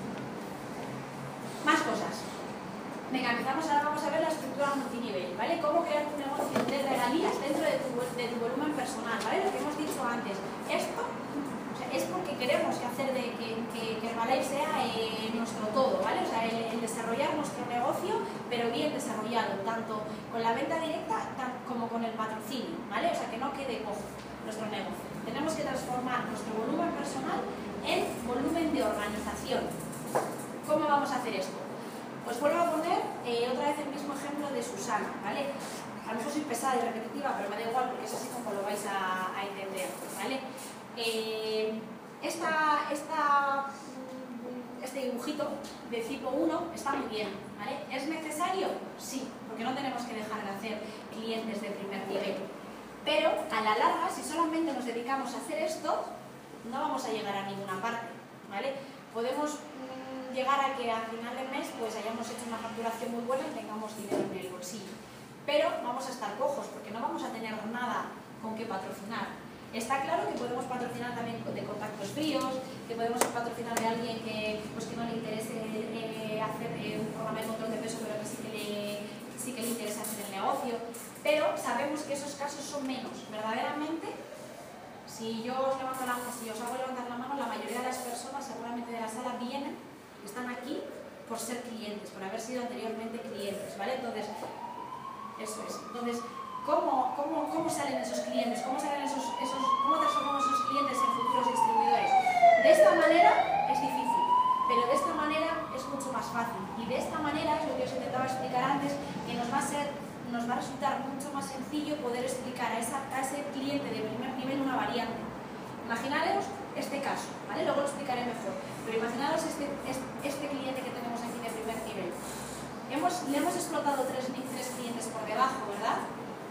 Más cosas. Venga, empezamos ahora, vamos a ver la estructura multinivel, ¿vale? Cómo crear un negocio de regalías dentro de tu volumen personal, ¿vale? Lo que hemos dicho antes. Esto es porque queremos hacer que Herbalife sea nuestro todo, ¿vale? O sea, el desarrollar nuestro negocio, pero bien desarrollado, tanto con la venta directa como con el patrocinio, ¿vale? O sea, que no quede cojo nuestro negocio. Tenemos que transformar nuestro volumen personal sana, ¿vale? A lo mejor soy pesada y repetitiva, pero me da igual porque es así como lo vais a entender, ¿vale? Este dibujito de tipo 1 está muy bien, ¿vale? ¿Es necesario? Sí, porque no tenemos que dejar de hacer clientes de primer nivel. Pero a la larga, si solamente nos dedicamos a hacer esto, no vamos a llegar a ninguna parte, ¿vale? Podemos llegar a que a final de mes pues hayamos hecho una facturación muy buena y tengamos dinero en el bolsillo. Pero vamos a estar cojos porque no vamos a tener nada con qué patrocinar. Está claro que podemos patrocinar también de contactos fríos, que podemos patrocinar de alguien que no le interese hacer un programa de control de peso, pero que sí que le interesa hacer el negocio. Pero sabemos que esos casos son menos. Verdaderamente, si yo os hago levantar la mano, la mayoría de las personas seguramente de la sala vienen, están aquí por ser clientes, por haber sido anteriormente clientes, ¿vale? Entonces, eso es. Entonces, ¿cómo salen esos clientes? ¿Cómo transformamos esos clientes en futuros distribuidores? De esta manera es difícil, pero de esta manera es mucho más fácil. Y de esta manera, es lo que os intentaba explicar antes, que nos va a resultar mucho más sencillo poder explicar a ese cliente de primer nivel una variante. Imaginaros este caso, ¿vale? Luego lo explicaré mejor. Pero imaginaros este cliente que tenemos aquí de primer nivel. Le hemos explotado tres clientes por debajo, ¿verdad?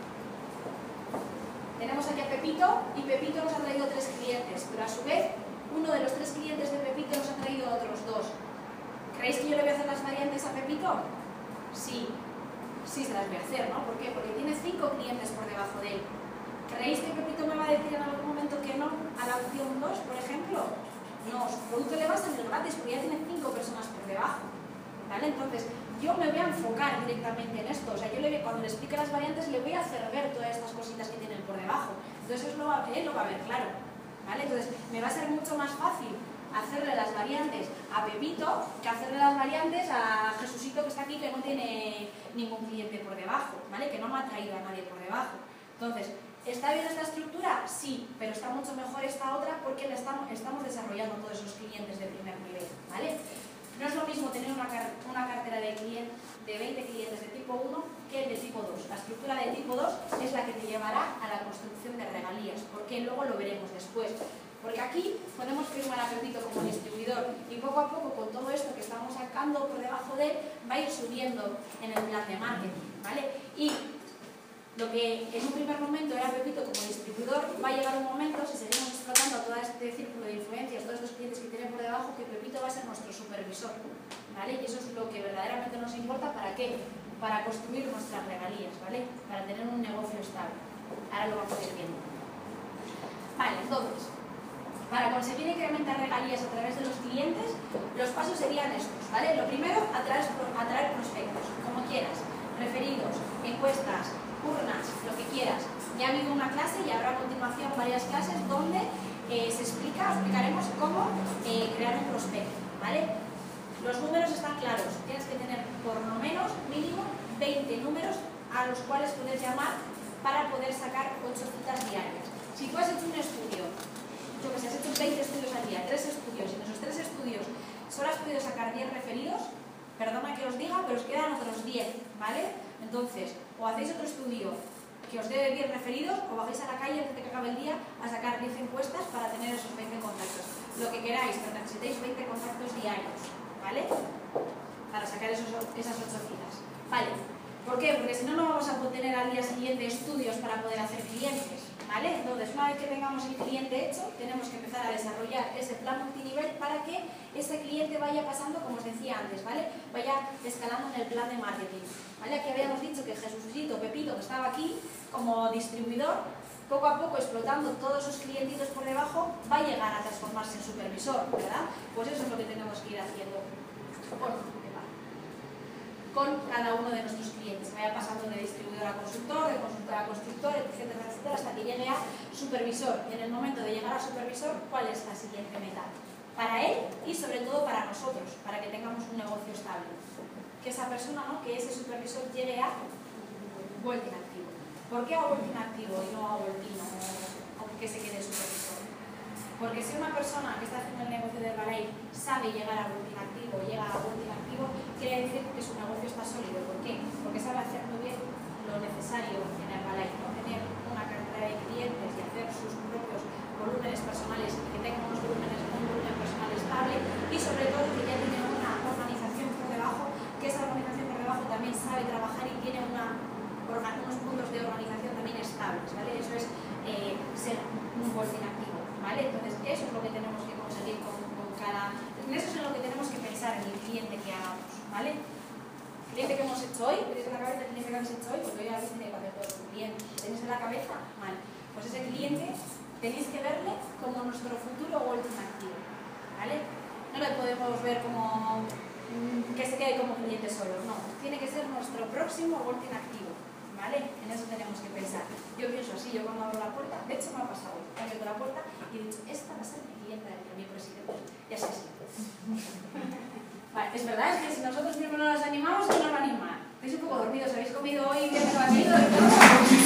Tenemos aquí a Pepito y Pepito nos ha traído 3 clientes, pero a su vez uno de los 3 clientes de Pepito nos ha traído otros 2. ¿Creéis que yo le voy a hacer las variantes a Pepito? Sí, sí se las voy a hacer, ¿no? ¿Por qué? Porque tiene 5 clientes por debajo de él. ¿Creéis que Pepito me va a decir en algún momento que no a la opción 2, por ejemplo? No, su producto le va a salir gratis porque ya tiene 5 personas por debajo, ¿vale? Entonces, yo me voy a enfocar directamente en esto. O sea, cuando le explique las variantes le voy a hacer ver todas estas cositas que tienen por debajo. Entonces él lo va a ver claro, ¿vale? Entonces me va a ser mucho más fácil hacerle las variantes a Pepito que hacerle las variantes a Jesucito que está aquí, que no tiene ningún cliente por debajo, ¿vale? Que no me ha traído a nadie por debajo. Entonces, ¿está bien esta estructura? Sí, pero está mucho mejor esta otra porque estamos desarrollando todos esos clientes de primer nivel, ¿vale? No es lo mismo tener una cartera de 20 clientes de tipo 1 que el de tipo 2. La estructura de tipo 2 es la que te llevará a la construcción de regalías, porque luego lo veremos después. Porque aquí podemos firmar a Pepito como distribuidor y poco a poco con todo esto que estamos sacando por debajo de él va a ir subiendo en el plan de marketing, ¿vale? Y lo que en un primer momento era Pepito como distribuidor, va a llegar un momento, si seguimos explotando todo este círculo de influencias, todos estos clientes que tienen por debajo, que Pepito va a ser nuestro supervisor, ¿vale? Y eso es lo que verdaderamente nos importa. ¿Para qué? Para construir nuestras regalías, ¿vale? Para tener un negocio estable. Ahora lo vamos a ir viendo. Vale, entonces, para conseguir incrementar regalías a través de los clientes, los pasos serían estos, ¿vale? Lo primero, atraer prospectos, como quieras, referidos, encuestas, urnas, lo que quieras. Ya ha habido una clase y habrá a continuación varias clases donde explicaremos cómo crear un prospecto, ¿vale? Los números están claros. Tienes que tener por lo menos mínimo 20 números a los cuales poder llamar para poder sacar 8 citas diarias. Si tú has hecho un estudio, yo que sé, has hecho 20 estudios al día, 3 estudios, y en esos 3 estudios solo has podido sacar 10 referidos, perdona que os diga, pero os quedan otros 10, ¿vale? Entonces, o hacéis otro estudio que os dé 10 referidos, o bajáis a la calle antes de que acabe el día a sacar 10 encuestas para tener esos 20 contactos. Lo que queráis, pero necesitáis 20 contactos diarios, ¿vale? Para sacar esas 8 citas. Vale. ¿Por qué? Porque si no, no vamos a poder tener al día siguiente estudios para poder hacer clientes, ¿vale? Entonces, una vez que tengamos el cliente hecho, tenemos que empezar a desarrollar ese plan multinivel para que ese cliente vaya pasando, como os decía antes, ¿vale? Vaya escalando en el plan de marketing, ¿vale? Aquí habíamos dicho que Jesucito, Pepito, que estaba aquí como distribuidor, poco a poco explotando todos sus clientitos por debajo, va a llegar a transformarse en supervisor, ¿verdad? Pues eso es lo que tenemos que ir haciendo con cada uno de nuestros clientes. Vaya pasando de distribuidor a consultor, de consultor a constructor, etcétera, etcétera, hasta que llegue a supervisor. Y en el momento de llegar a supervisor, ¿cuál es la siguiente meta? Para él y sobre todo para nosotros, para que tengamos un negocio estable. Que esa persona, ¿no? Que ese supervisor llegue a Walking Activo. ¿Por qué a Walking Activo y no a Walking o que se quede supervisor? Porque si una persona que está haciendo el negocio de Herbalife sabe llegar a Working Activo, llega a Working Activo, quiere decir que su negocio está sólido. ¿Por qué? Porque sabe hacer muy bien lo necesario en Herbalife, ¿no? Tener una cartera de clientes y hacer sus propios volúmenes personales, que tengan un volumen personal estable y sobre todo que ya tiene una organización por debajo, que esa organización por debajo también sabe trabajar y tiene unos puntos de organización también estables, ¿vale? Eso es ser un Working Activo, ¿vale? Entonces eso es lo que tenemos que conseguir con cada... Eso es lo que tenemos que pensar en el cliente que hagamos, ¿vale? El cliente que hemos hecho hoy, tenéis en la cabeza el cliente que habéis hecho hoy, porque hoy habéis tenido que hacer todo el cliente. ¿Tenéis en la cabeza? Vale. Pues ese cliente tenéis que verle como nuestro futuro Working Activo, ¿vale? No le podemos ver como que se quede como cliente solo, no. Tiene que ser nuestro próximo Working Activo, ¿vale? En eso tenemos que pensar. Yo pienso así, yo cuando abro la puerta, de hecho me ha pasado hoy, he abierto la puerta y he dicho, esta va a ser mi clienta de mi presidente. Y así. Vale, es verdad, es que si nosotros mismos no nos animamos, ¿quién nos va a animar? Estáis un poco dormidos, habéis comido hoy bien batido y todo.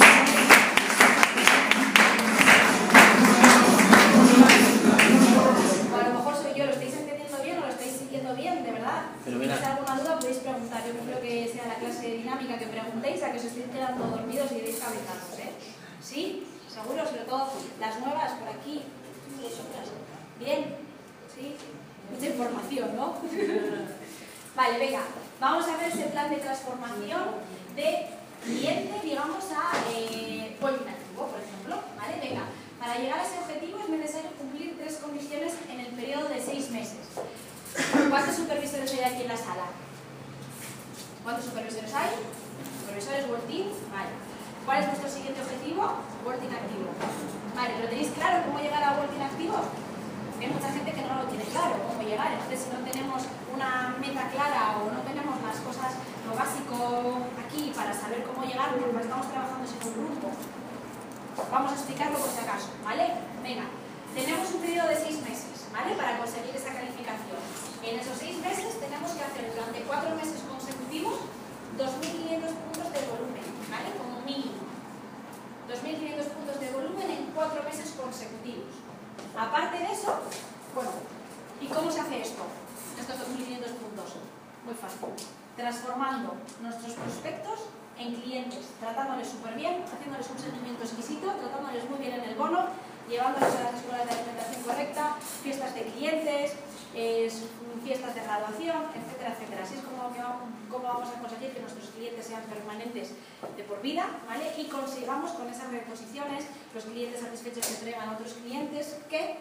A lo mejor soy yo, ¿lo estáis entendiendo bien o lo estáis siguiendo bien? ¿De verdad? Si tenéis alguna duda podéis preguntar. Yo prefiero que sea la clase dinámica que preguntéis a que os estéis quedando dormidos y deis cabezazos, ¿eh? ¿Sí? ¿Seguro? Sobre todo las nuevas por aquí. ¿Bien? ¿Sí? Mucha información, ¿no? Vale, venga. Vamos a ver ese plan de transformación de cliente, digamos, a Working Activo, por ejemplo. ¿Vale? Venga. Para llegar a ese objetivo es necesario cumplir 3 condiciones en el periodo de 6 meses. ¿Cuántos supervisores hay aquí en la sala? ¿Cuántos supervisores hay? ¿Supervisores Working? Vale. ¿Cuál es nuestro siguiente objetivo? Working Activo. Vale, ¿pero tenéis claro cómo llegar a Working Activo? Hay mucha gente que no lo tiene claro cómo llegar. Entonces, si no tenemos una meta clara o no tenemos las cosas, lo básico aquí para saber cómo llegar, pues estamos trabajando en un grupo. Vamos a explicarlo por si acaso, ¿vale? Venga, tenemos un periodo de 6 meses, ¿vale? Para conseguir esa calificación. En esos 6 meses tenemos que hacer durante 4 meses consecutivos 2.500 puntos de volumen, ¿vale? Como mínimo. 2.500 puntos de volumen en 4 meses consecutivos. Aparte de eso, bueno, ¿y cómo se hace esto? Estos 2.500 puntos. Muy fácil. Transformando nuestros prospectos en clientes, tratándoles súper bien, haciéndoles un seguimiento exquisito, tratándoles muy bien en el bono, llevándoles a las escuelas de alimentación correcta, fiestas de clientes, fiestas de graduación, etcétera, etcétera. Así es como vamos a conseguir que nuestros clientes sean permanentes de por vida, ¿vale? Y consigamos con esas reposiciones los clientes satisfechos que entregan a otros clientes que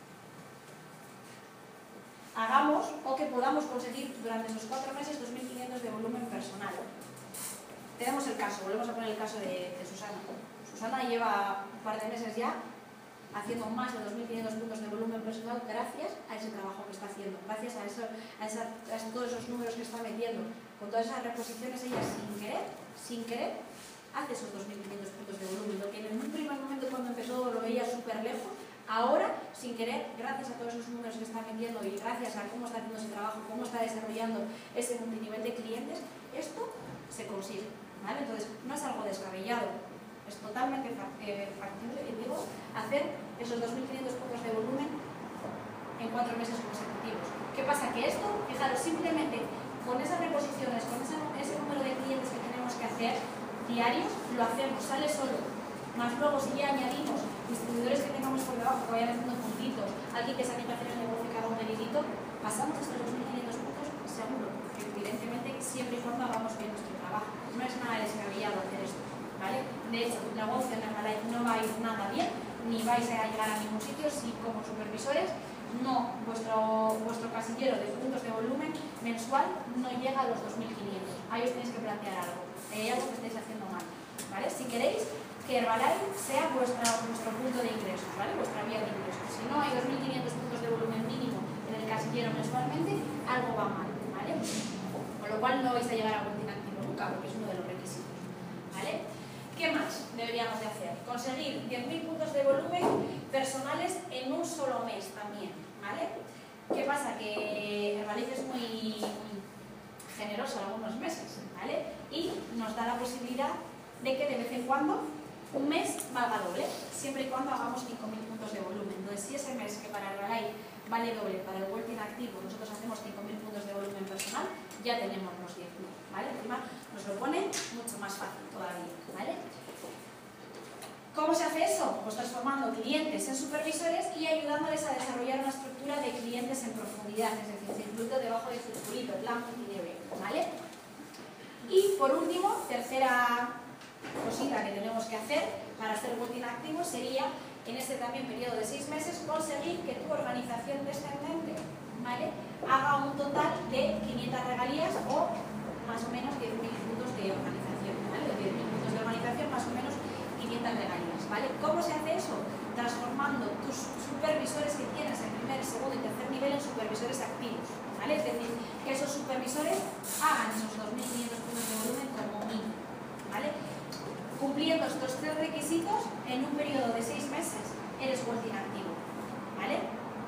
hagamos o que podamos conseguir durante esos 4 meses 2.500 de volumen personal. Tenemos el caso, volvemos a poner el caso de Susana. Susana lleva un par de meses ya haciendo más de 2.500 puntos de volumen personal gracias a ese trabajo que está haciendo, gracias a todos esos números que está metiendo. Con todas esas reposiciones ella sin querer, hace esos 2.500 puntos de volumen. Lo que en un primer momento cuando empezó lo veía súper lejos, ahora sin querer, gracias a todos esos números que está metiendo y gracias a cómo está haciendo ese trabajo, cómo está desarrollando ese multinivel de clientes, esto se consigue, ¿vale? Entonces no es algo descabellado, es totalmente factible, digo, hacer esos 2.500 puntos de volumen en 4 meses consecutivos. ¿Qué pasa? Que esto, fijaros, simplemente con esas reposiciones, con ese número de clientes que tenemos que hacer diarios, lo hacemos, sale solo. Más luego, si ya añadimos distribuidores que tengamos por debajo, que vayan haciendo puntitos, alguien que se anime a hacer el negocio que haga un medidito, pasamos estos 2.500 puntos seguro, evidentemente, siempre y cuando hagamos bien nuestro trabajo. No es nada descabellado hacer esto, ¿vale? De hecho, tu negocio en Herbalife no va a ir nada bien, ni vais a llegar a ningún sitio si como supervisores vuestro casillero de puntos de volumen mensual no llega a los 2.500. Ahí os tenéis que plantear algo. Hay algo que estáis haciendo mal, ¿vale? Si queréis que Herbalife sea vuestro punto de ingresos, ¿vale? Vuestra vía de ingresos. Si no hay 2.500 puntos de volumen mínimo en el casillero mensualmente, algo va mal, ¿vale? Con lo cual no vais a llegar a Working Activo nunca, porque es uno de los requisitos, ¿vale? ¿Qué más deberíamos de hacer? Conseguir 10.000 puntos de volumen personales en un solo mes también, ¿vale? ¿Qué pasa? Que Herbalife es muy generoso algunos meses, ¿vale? Y nos da la posibilidad de que de vez en cuando un mes valga doble, siempre y cuando hagamos 5.000 puntos de volumen. Entonces, si ese mes que vale doble para el World Team activo, nosotros hacemos 5.000 puntos de volumen personal, ya tenemos los 10.000, ¿vale? Encima nos lo pone mucho más fácil todavía, ¿vale? ¿Cómo se hace eso? Pues transformando clientes en supervisores y ayudándoles a desarrollar una estructura de clientes en profundidad, es decir, circuito debajo de circulito, plan multinivel, ¿vale? Y por último, tercera cosita que tenemos que hacer para ser World Team activo sería, en este también periodo de 6 meses, conseguir que tu organización descendente, ¿vale?, haga un total de 500 regalías o más o menos 10.000 puntos de organización, ¿vale? De 10.000 puntos de organización, más o menos 500 regalías, ¿vale? ¿Cómo se hace eso? Transformando tus supervisores que tienes en primer, segundo y tercer nivel en supervisores activos, ¿vale? Es decir, que esos supervisores hagan esos 2.500 puntos de volumen como mínimo, ¿vale? Cumpliendo estos 3 requisitos, en un periodo de 6 meses, eres World Team activo, ¿vale?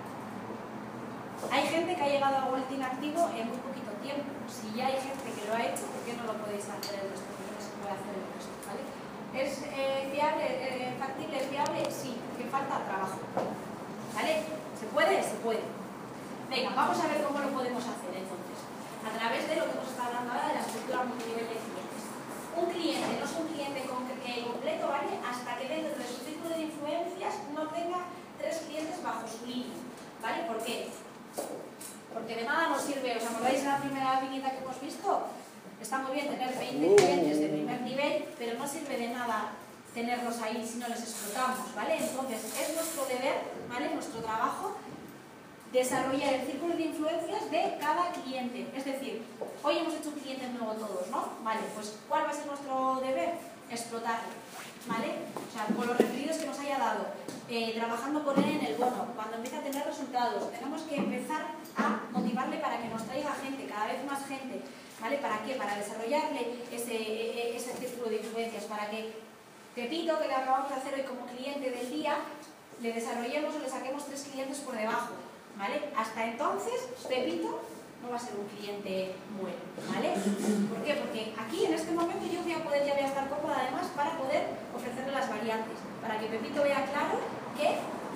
Hay gente que ha llegado a World Team activo en muy poquito tiempo. Si ya hay gente que lo ha hecho, ¿por qué no lo podéis hacer el resto? ¿Por qué no se puede hacer el resto? ¿Vale? ¿Es viable, factible, es viable? Sí, que falta trabajo, ¿vale? ¿Se puede? Se puede. Venga, vamos a ver cómo lo podemos hacer entonces. A través de lo que hemos estado hablando ahora de la estructura multinivel de clientes. Un cliente no es un cliente completo, ¿vale?, hasta que dentro de su círculo de influencias no tenga 3 clientes bajo su línea, ¿vale? ¿Por qué? Porque de nada nos sirve, ¿os acordáis de la primera viñeta que hemos visto? Está muy bien tener 20 clientes de primer nivel, pero no sirve de nada tenerlos ahí si no les explotamos, ¿vale? Entonces, es nuestro deber, ¿vale?, nuestro trabajo, desarrollar el círculo de influencias de cada cliente. Es decir, hoy hemos hecho un cliente nuevo todos, ¿no? Vale, pues ¿cuál va a ser nuestro deber? Explotarlo, ¿vale? O sea, con los referidos que nos haya dado, trabajando con él en el bono, cuando empiece a tener resultados, tenemos que empezar a motivarle para que nos traiga gente, cada vez más gente, ¿vale? ¿Para qué? Para desarrollarle ese círculo de influencias, para que Pepito, que le acabamos de hacer hoy como cliente del día, le desarrollemos o le saquemos 3 clientes por debajo, ¿vale? Hasta entonces, Pepito no va a ser un cliente bueno, ¿vale? ¿Por qué? Porque aquí, en este momento, yo ya voy a estar cómoda, además, para poder ofrecerle las variantes, para que Pepito vea claro que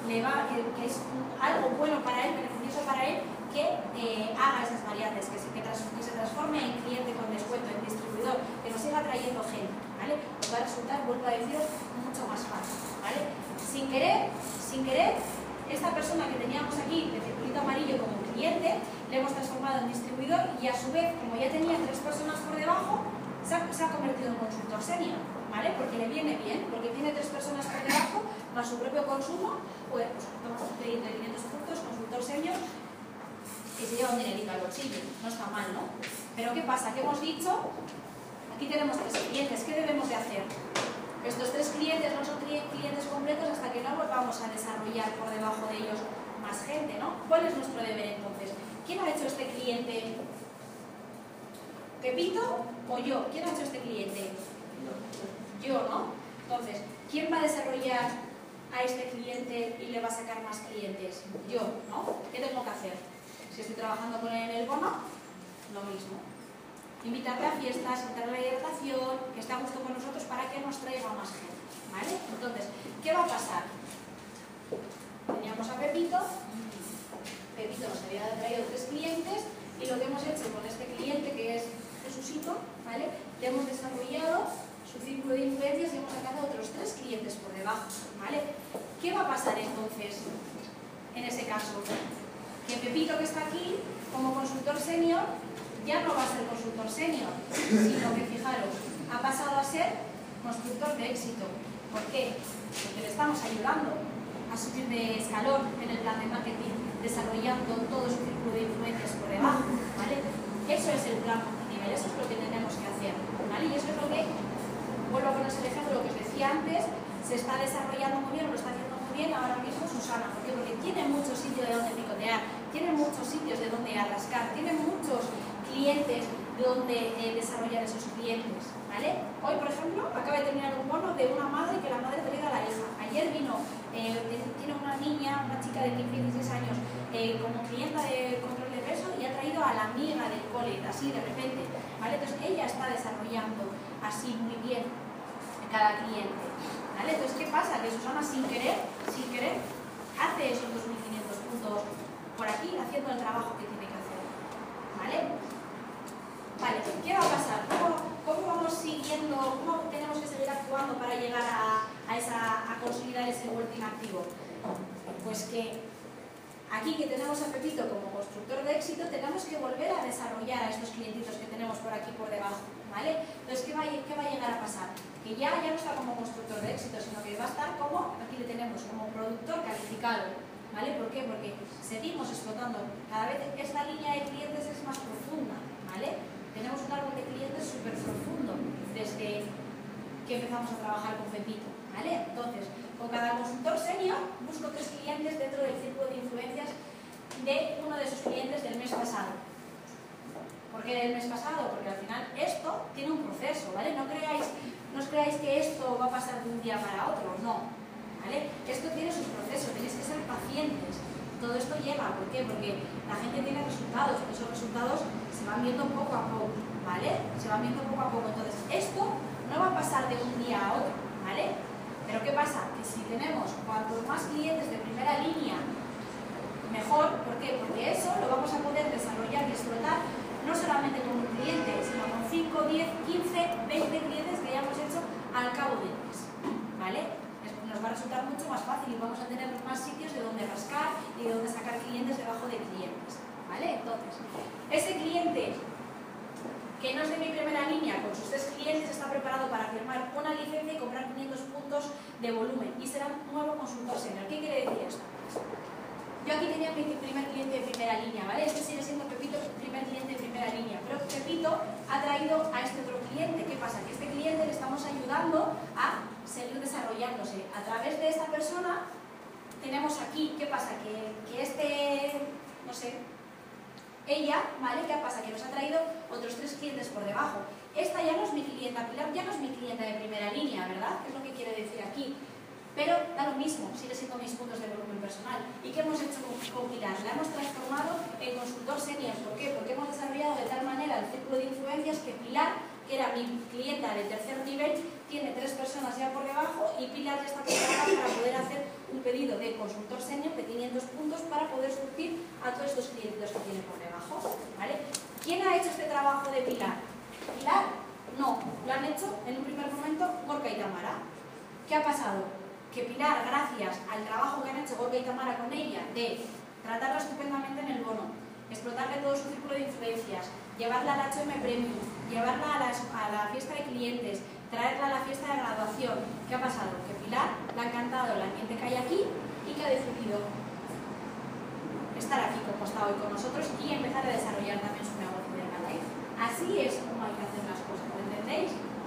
es algo bueno para él, beneficioso para él, que haga esas variantes, que se transforme en cliente con descuento, en distribuidor, que nos siga trayendo gente, ¿vale? Os va a resultar, vuelvo a deciros, mucho más fácil, ¿vale? Sin querer, esta persona que teníamos aquí de circulito amarillo como cliente, le hemos transformado en distribuidor y a su vez, como ya tenía 3 personas por debajo, se ha convertido en consultor senior, ¿vale? Porque le viene bien, porque tiene 3 personas por debajo, más su propio consumo, pues estamos pidiendo 500 puntos, consultor senior, que se lleva un dinerito al bolsillo. No está mal, ¿no? Pero ¿qué pasa? ¿Qué hemos dicho? Aquí tenemos 3 clientes, ¿qué debemos de hacer? Estos 3 clientes no son clientes completos hasta que no volvamos a desarrollar por debajo de ellos más gente, ¿no? ¿Cuál es nuestro deber entonces? ¿Quién ha hecho este cliente? ¿Pepito o yo? ¿Quién ha hecho este cliente? Yo, ¿no? Entonces, ¿quién va a desarrollar a este cliente y le va a sacar más clientes? Yo, ¿no? ¿Qué tengo que hacer? Si estoy trabajando con él en el bono, lo mismo. Invitarle a fiestas, invitarle a la hidratación, que esté a gusto con nosotros para que nos traiga más gente, ¿vale? Entonces, ¿qué va a pasar? Teníamos a Pepito nos había traído 3 clientes y lo que hemos hecho con este cliente, que es Jesucito, ¿vale?, le hemos desarrollado su círculo de influencias y hemos sacado otros 3 clientes por debajo, ¿vale? ¿Qué va a pasar entonces en ese caso? Que Pepito, que está aquí como consultor senior, ya no va a ser consultor senior, sino que, fijaros, ha pasado a ser constructor de éxito. ¿Por qué? Porque le estamos ayudando a subir de escalón en el plan de marketing, desarrollando todo su círculo de influencias por debajo, ¿vale? Eso es el plan multinivel, eso es lo que tenemos que hacer, ¿vale? Y eso es lo que, vuelvo a poner el ejemplo, lo que os decía antes, se está desarrollando muy bien, lo está haciendo muy bien ahora mismo Susana. ¿Por qué? Porque tiene muchos sitios de donde picotear, tiene muchos sitios de donde arrascar, tiene muchos clientes de donde desarrollar esos clientes, ¿vale? Hoy, por ejemplo, acaba de terminar un bono de una madre que la madre traiga a la hija. Ayer vino, tiene una niña, una chica de 15-16 años, como clienta de control de peso y ha traído a la amiga del cole, así de repente, ¿vale? Entonces ella está desarrollando así muy bien cada cliente, ¿vale? Entonces, ¿qué pasa? Que Susana sin querer, hace esos 2.500 puntos por trabajo que tiene que hacer. ¿Vale? Vale, ¿qué va a pasar? ¿Cómo vamos siguiendo, cómo tenemos que seguir actuando para llegar a consolidar ese working activo? Pues que aquí que tenemos a Pepito como constructor de éxito, tenemos que volver a desarrollar a estos clientitos que tenemos por aquí por debajo, ¿vale? Entonces, ¿qué va a llegar a pasar? Que ya no está como constructor de éxito, sino que va a estar como, aquí le tenemos, como productor calificado, ¿vale? ¿Por qué? Porque seguimos explotando. Cada vez esta línea de clientes es más profunda, ¿vale? Tenemos un árbol de clientes súper profundo desde que empezamos a trabajar con Pepito, ¿vale? Entonces, con cada consultor senior busco 3 clientes dentro del círculo de influencias de uno de sus clientes del mes pasado. ¿Por qué del mes pasado? Porque al final esto tiene un proceso, ¿vale? No os creáis que esto va a pasar de un día para otro, no, ¿vale? Esto tiene su proceso, tenéis que ser pacientes. Todo esto llega, ¿por qué? Porque la gente tiene resultados, y esos resultados se van viendo poco a poco, ¿vale? Se van viendo poco a poco. Entonces, esto no va a pasar de un día a otro, ¿vale? Pero ¿qué pasa? Que si tenemos cuantos más clientes de primera línea, mejor. ¿Por qué? Porque eso lo vamos a poder desarrollar y explotar no solamente con un cliente, sino con 5, 10, 15, 20 clientes que hayamos hecho al cabo del mes, ¿vale? Nos va a resultar mucho más fácil y vamos a tener más sitios de donde rascar y de donde sacar clientes debajo de clientes, ¿vale? Entonces, ese cliente que no es de mi primera línea, con sus 3 clientes está preparado para firmar una licencia y comprar 500 puntos de volumen y será un nuevo consultor senior. ¿Qué quiere decir esto? Yo aquí tenía mi primer cliente de primera línea, ¿vale? Este sigue siendo Pepito, primer cliente de primera línea, pero Pepito ha traído a este otro cliente. ¿Qué pasa? Que este cliente le estamos ayudando a seguir desarrollándose. A través de esta persona tenemos aquí, ¿qué pasa? Que no sé, ella, ¿vale? ¿Qué pasa? Que nos ha traído otros 3 clientes por debajo. Esta ya no es mi clienta, Pilar ya no es mi clienta de primera línea, ¿verdad? Es lo que quiere decir aquí. Pero da lo mismo, sigue siendo mis puntos de volumen personal. ¿Y qué hemos hecho con Pilar? La hemos transformado en consultor senior. ¿Por qué? Porque hemos desarrollado de tal manera el círculo de influencias que Pilar, que era mi clienta de tercer nivel, tiene 3 personas ya por debajo y Pilar ya está preparada para poder hacer un pedido de consultor senior de 500 puntos para poder surtir a todos estos clientes que tiene por debajo, ¿vale? ¿Quién ha hecho este trabajo de Pilar? ¿Pilar? No, lo han hecho en un primer momento Gorka y Tamara. ¿Qué ha pasado? Que Pilar, gracias al trabajo que han hecho Gorka y Tamara con ella, de tratarla estupendamente en el bono, explotarle todo su círculo de influencias, llevarla al HM Premium, llevarla a la fiesta de clientes, traerla a la fiesta de graduación. ¿Qué ha pasado? Que Pilar le ha encantado el ambiente que hay aquí y que ha decidido estar aquí como está hoy con nosotros y empezar a desarrollar también su negocio de Herbalife. Así es como hay que hacer las cosas, ¿lo entendéis?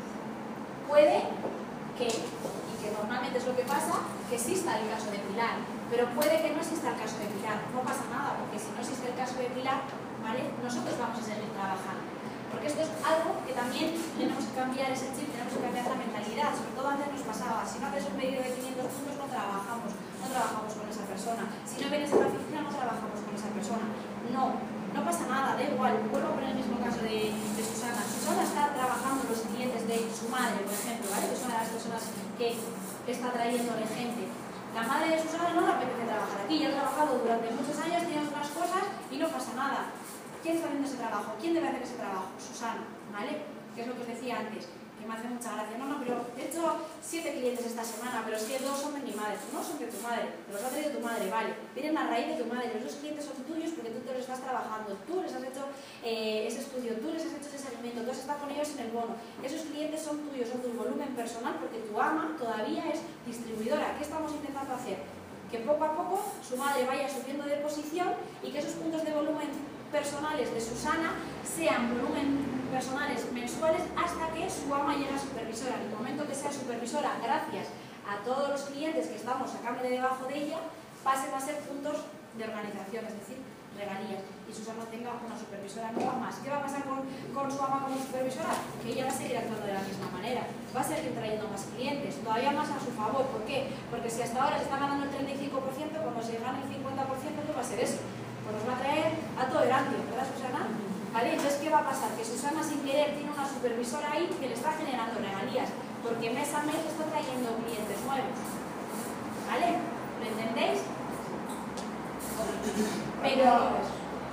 Puede que normalmente es lo que pasa, que exista el caso de Pilar, pero puede que no exista el caso de Pilar, no pasa nada, porque si no existe el caso de Pilar, ¿vale? Nosotros vamos a seguir trabajando, porque esto es algo que también tenemos que cambiar ese chip, tenemos que cambiar la mentalidad, sobre todo antes nos pasaba, si no haces un pedido de 500 puntos no trabajamos con esa persona, si no vienes a la oficina no trabajamos con esa persona, no pasa nada, da igual. Vuelvo a poner el mismo caso de Susana. Susana está trabajando los clientes de su madre, por ejemplo, ¿vale? Que es una de las personas que está trayéndole gente. La madre de Susana no le apetece trabajar aquí, ya ha trabajado durante muchos años, tiene otras cosas y no pasa nada. ¿Quién está haciendo ese trabajo? ¿Quién debe hacer ese trabajo? Susana, ¿vale? Que es lo que os decía antes, que me hace mucha gracia. No, pero he hecho 7 clientes esta semana, pero es que 2 son de mi madre. No son de tu madre, te los ha traído tu madre, vale. Vienen a raíz de tu madre. Los 2 clientes son tuyos porque tú te los estás trabajando. Tú les has hecho ese estudio, tú les has hecho ese seguimiento, tú has estado con ellos en el bono. Esos clientes son tuyos, son tu volumen personal porque tu ama todavía es distribuidora. ¿Qué estamos intentando hacer? Que poco a poco su madre vaya subiendo de posición y que esos puntos de volumen personales de Susana sean volumen personales mensuales hasta que su ama llegue a supervisora. En el momento que sea supervisora, gracias a todos los clientes que estamos sacando de debajo de ella, pasen a ser puntos de organización, es decir, regalías, y Susana tenga una supervisora nueva más. ¿Qué va a pasar con su ama como supervisora? Que ella va a seguir actuando de la misma manera, va a seguir trayendo más clientes, todavía más a su favor. ¿Por qué? Porque si hasta ahora se está ganando el 35%, cuando se gana el 50%, ¿qué va a ser eso? Pues nos va a traer a todo el año, ¿verdad, Susana? ¿Vale? Entonces, ¿qué va a pasar? Que Susana sin querer tiene una supervisora ahí que le está generando regalías, porque mes a mes está trayendo clientes nuevos. ¿Vale? ¿Lo entendéis? Pero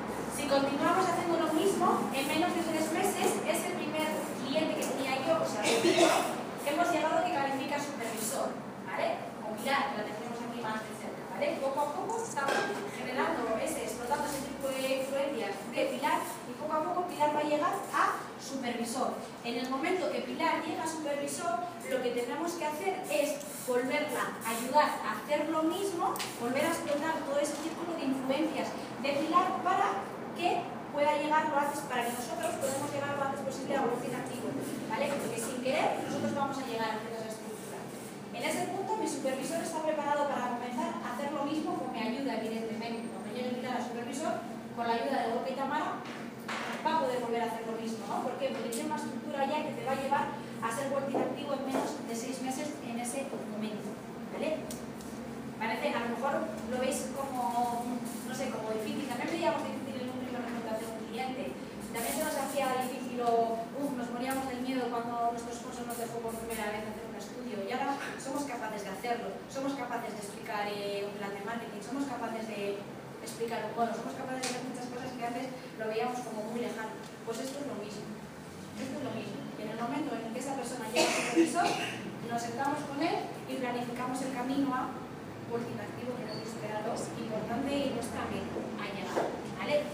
Si continuamos haciendo lo mismo, en menos de 3 meses, ese primer cliente que tenía yo, o sea, hemos llegado a que califica supervisor, ¿vale? O Pilar, que la tenemos aquí más de cerca, ¿vale? Poco a poco estamos explotando ese tipo de influencias de Pilar y poco a poco Pilar va a llegar a supervisor. En el momento que Pilar llega a supervisor, lo que tenemos que hacer es volverla a ayudar a hacer lo mismo, volver a explotar todo ese círculo de influencias de Pilar para que pueda llegar lo antes, para que nosotros podamos llegar lo antes posible a working activo, ¿vale? Porque sin querer nosotros vamos a llegar a hacer esa estructura. En ese punto mi supervisor está preparado para comenzar a hacer lo mismo con mi ayuda, evidentemente. Cuando llegue Pilar a supervisor, con la ayuda de Gorka y Tamara, va a poder volver a hacer lo mismo, ¿no? ¿Por qué? Porque tiene una estructura ya que te va a llevar a ser working activo en menos de 6 meses en ese momento, ¿vale? Parece, a lo mejor lo veis como, no sé, como difícil. También veíamos difícil el número de presentación de un cliente. También se nos hacía difícil nos moríamos del miedo cuando nuestro sponsor nos dejó por primera vez hacer un estudio. Y ahora somos capaces de hacerlo. Somos capaces de explicar un plan de marketing. Somos capaces de explicar un bono. Somos capaces de hacer muchas cosas que antes lo veíamos como muy lejano. Pues esto es lo mismo. Esto es lo mismo. Y en el momento en que esa persona llega a supervisor, nos sentamos con él y planificamos el camino a working activo, que hemos esperado, importante y nuestra meta a llegar, ¿vale?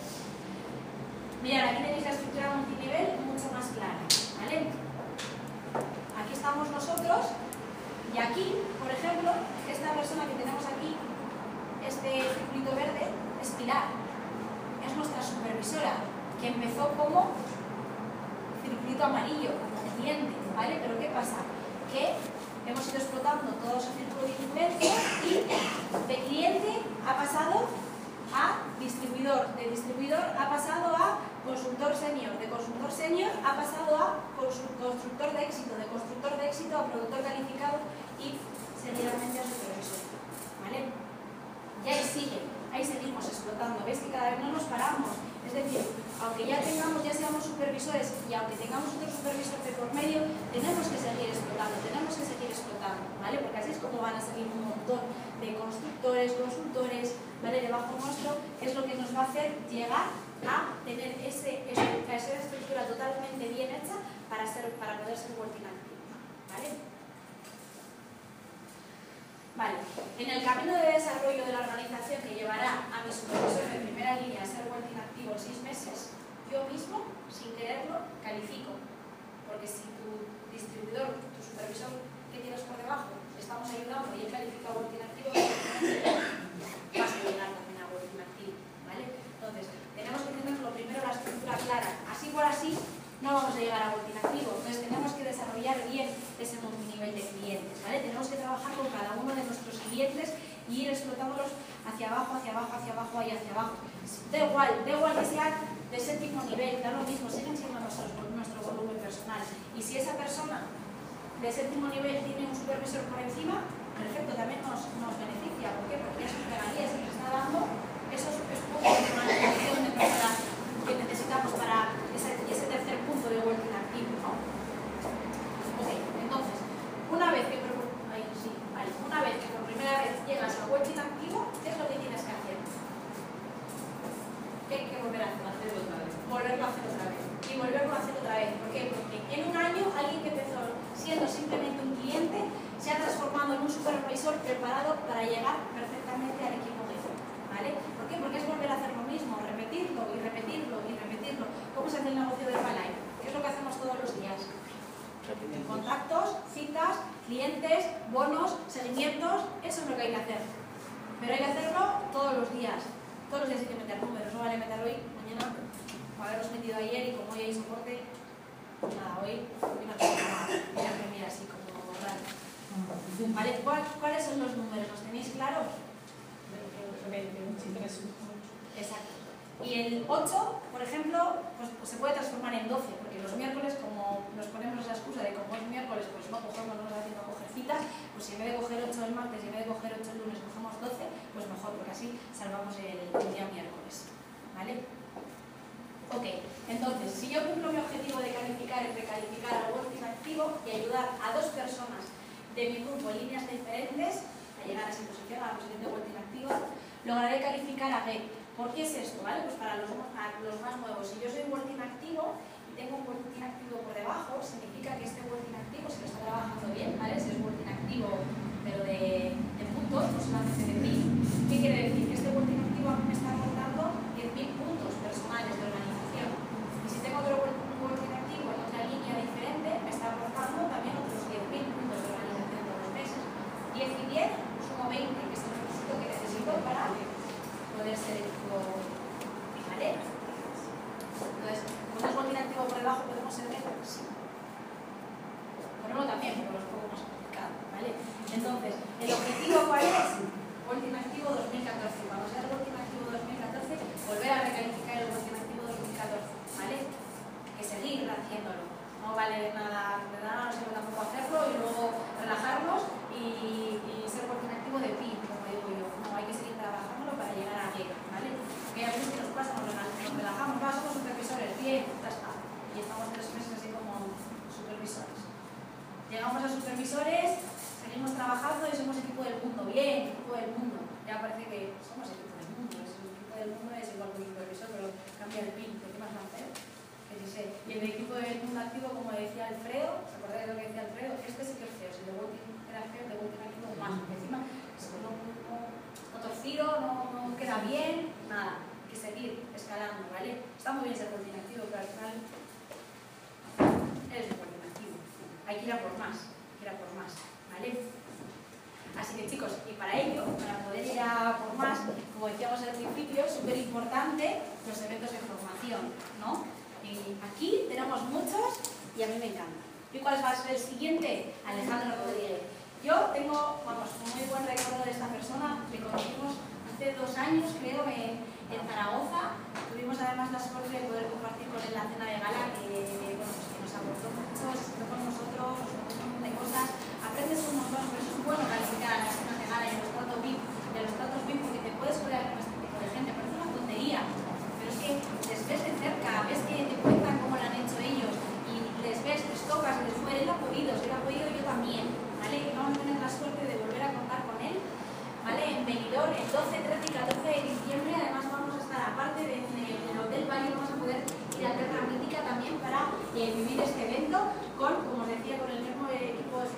Mirad, aquí tenéis la estructura multinivel mucho más clara, ¿vale? Aquí estamos nosotros y aquí, por ejemplo, esta persona que tenemos aquí, este circulito verde, es Pilar, es nuestra supervisora, que empezó como circulito amarillo, como cliente, ¿vale? Pero ¿qué pasa? Que hemos ido explotando todo ese círculo de influencia y de cliente ha pasado a distribuidor, de distribuidor ha pasado a consultor senior, de consultor senior ha pasado a constructor de éxito, de constructor de éxito a productor calificado y seguidamente a supervisor, ¿vale? Y ahí seguimos explotando, ¿ves que cada vez no nos paramos? Es decir, aunque ya seamos supervisores y aunque tengamos otro supervisor de por medio, tenemos que seguir explotando, ¿vale? Porque así es como van a salir un montón de constructores, consultores, ¿vale? Debajo nuestro es lo que nos va a hacer llegar a tener esa estructura totalmente bien hecha para poder ser working active, ¿vale? Vale, en el camino de desarrollo de la organización que llevará a mi supervisor de primera línea a ser working activo en 6 meses, yo mismo, sin quererlo, califico. Porque si tu distribuidor, tu supervisor que tienes por debajo, estamos ayudando y él califica working activo, vas a llegar también a working activo, ¿vale? Entonces, tenemos que tener lo primero la estructura clara. Así por así, no vamos a llegar a working activo. Entonces tenemos que desarrollar bien ese multinivel de clientes, ¿vale? Tenemos que trabajar con cada uno de nuestros clientes y ir explotándolos hacia abajo y hacia abajo. Da igual que sean de séptimo nivel, da lo mismo, siguen siendo nuestro volumen personal. Y si esa persona de séptimo nivel tiene un supervisor por encima, perfecto, también nos beneficia. ¿Por qué? Porque ya son regalías que nos está dando esos puntos de manutención de persona que necesitamos para ese tercer punto de working activo, ¿no? Ok, entonces, una vez que por primera vez llegas a working activo, ¿qué es lo que tienes que hacer? ¿Qué hay que volver a hacer? Volverlo a hacer otra vez. Y volverlo a hacer otra vez. ¿Por qué? Porque en un año alguien que empezó siendo simplemente un cliente se ha transformado en un supervisor preparado para llegar perfectamente al equipo jefe, ¿vale? ¿Por qué? Porque es volver a hacer lo mismo, repetirlo y repetirlo y repetirlo. ¿Cómo se hace el negocio de Herbalife? ¿Qué es lo que hacemos todos los días? Contactos, citas, clientes, bonos, seguimientos, eso es lo que hay que hacer. Pero hay que hacerlo todos los días. Todos los días hay que meter números, no vale meter hoy, mañana, o haberlos metido ayer y como hoy hay soporte, pues nada, hoy no tengo nada. Mira así como raro. ¿Vale? ¿Cuáles son los números? ¿Los tenéis claros? 20, un chico es un 8. Exacto. Y el 8, por ejemplo, pues se puede transformar en 12, porque los miércoles, como nos ponemos la excusa de como es miércoles, pues no cogemos, no nos da tiempo a coger citas, pues si en vez de coger 8 el martes y en vez de coger 8 el lunes cogemos 12, pues mejor, porque así salvamos el día miércoles. ¿Vale? Ok, entonces, si yo cumplo mi objetivo de calificar y recalificar al working activo y ayudar a 2 personas de mi grupo en líneas diferentes a llegar a esa posición, a la posición de working activo, lograré calificar a GEC. ¿Por qué es esto? ¿Vale? Pues para los más nuevos. Si yo soy un working activo y tengo un working activo por debajo, significa que este working activo se lo está trabajando bien, ¿vale? Si es working activo, pero de puntos, no solamente de PIB. ¿Qué quiere decir? Que este working activo a mí me está aportando 10.000 puntos personales de organización. Y si tengo otro working activo en otra línea diferente, me está aportando también otros 10.000 puntos de organización todos los meses. 10 y 10, sumo 20, que es el requisito que necesito para poder ser equipo, ¿vale? Entonces, con un working activo por debajo podemos ser mejor, sí. Ponerlo también, pero es un poco más complicado, ¿vale? Entonces, ¿el objetivo cuál es? Working activo 2014. Cuando sea el working activo 2014, volver a recalificar el working activo 2014, ¿vale? Que seguir haciéndolo. No vale nada, de nada, no sirve tampoco hacerlo y luego relajarnos y ser working activo de PIB, como digo yo. No, hay que seguir trabajándolo para llegar a GEC, ¿vale? Porque a veces que nos pasa, nos relajamos, somos supervisores, bien, ya está. Y estamos 3 meses así como supervisores. Llegamos a supervisores, seguimos trabajando y somos equipo del mundo, bien, equipo del mundo. Ya parece que somos equipo del mundo, el equipo del mundo es igual que un supervisor, pero cambia el PIN, ¿qué más va a hacer? Y el equipo del mundo activo, como decía Alfredo, ¿se acordáis de lo que decía Alfredo? Este sí que es feo, si de working era feo, de working activo más, porque encima no torcido, no queda bien, nada, hay que seguir escalando, ¿vale? Está muy bien ser working activo, pero al final eres un working activo, hay que ir a por más, ¿vale? Así que chicos, y para ello, para poder ir a por más, como decíamos al principio, es súper importante los eventos de formación, ¿no? Y aquí tenemos muchos y a mí me encanta. ¿Y cuál va a ser el siguiente? Alejandro Rodríguez. Yo tengo, vamos, un muy buen recuerdo de esta persona, le conocimos hace 2 años, creo, en Zaragoza. Tuvimos además la suerte de poder compartir con él la cena de gala que, bueno, pues que nos aportó mucho, se sentó con nosotros, nos contó un montón de cosas.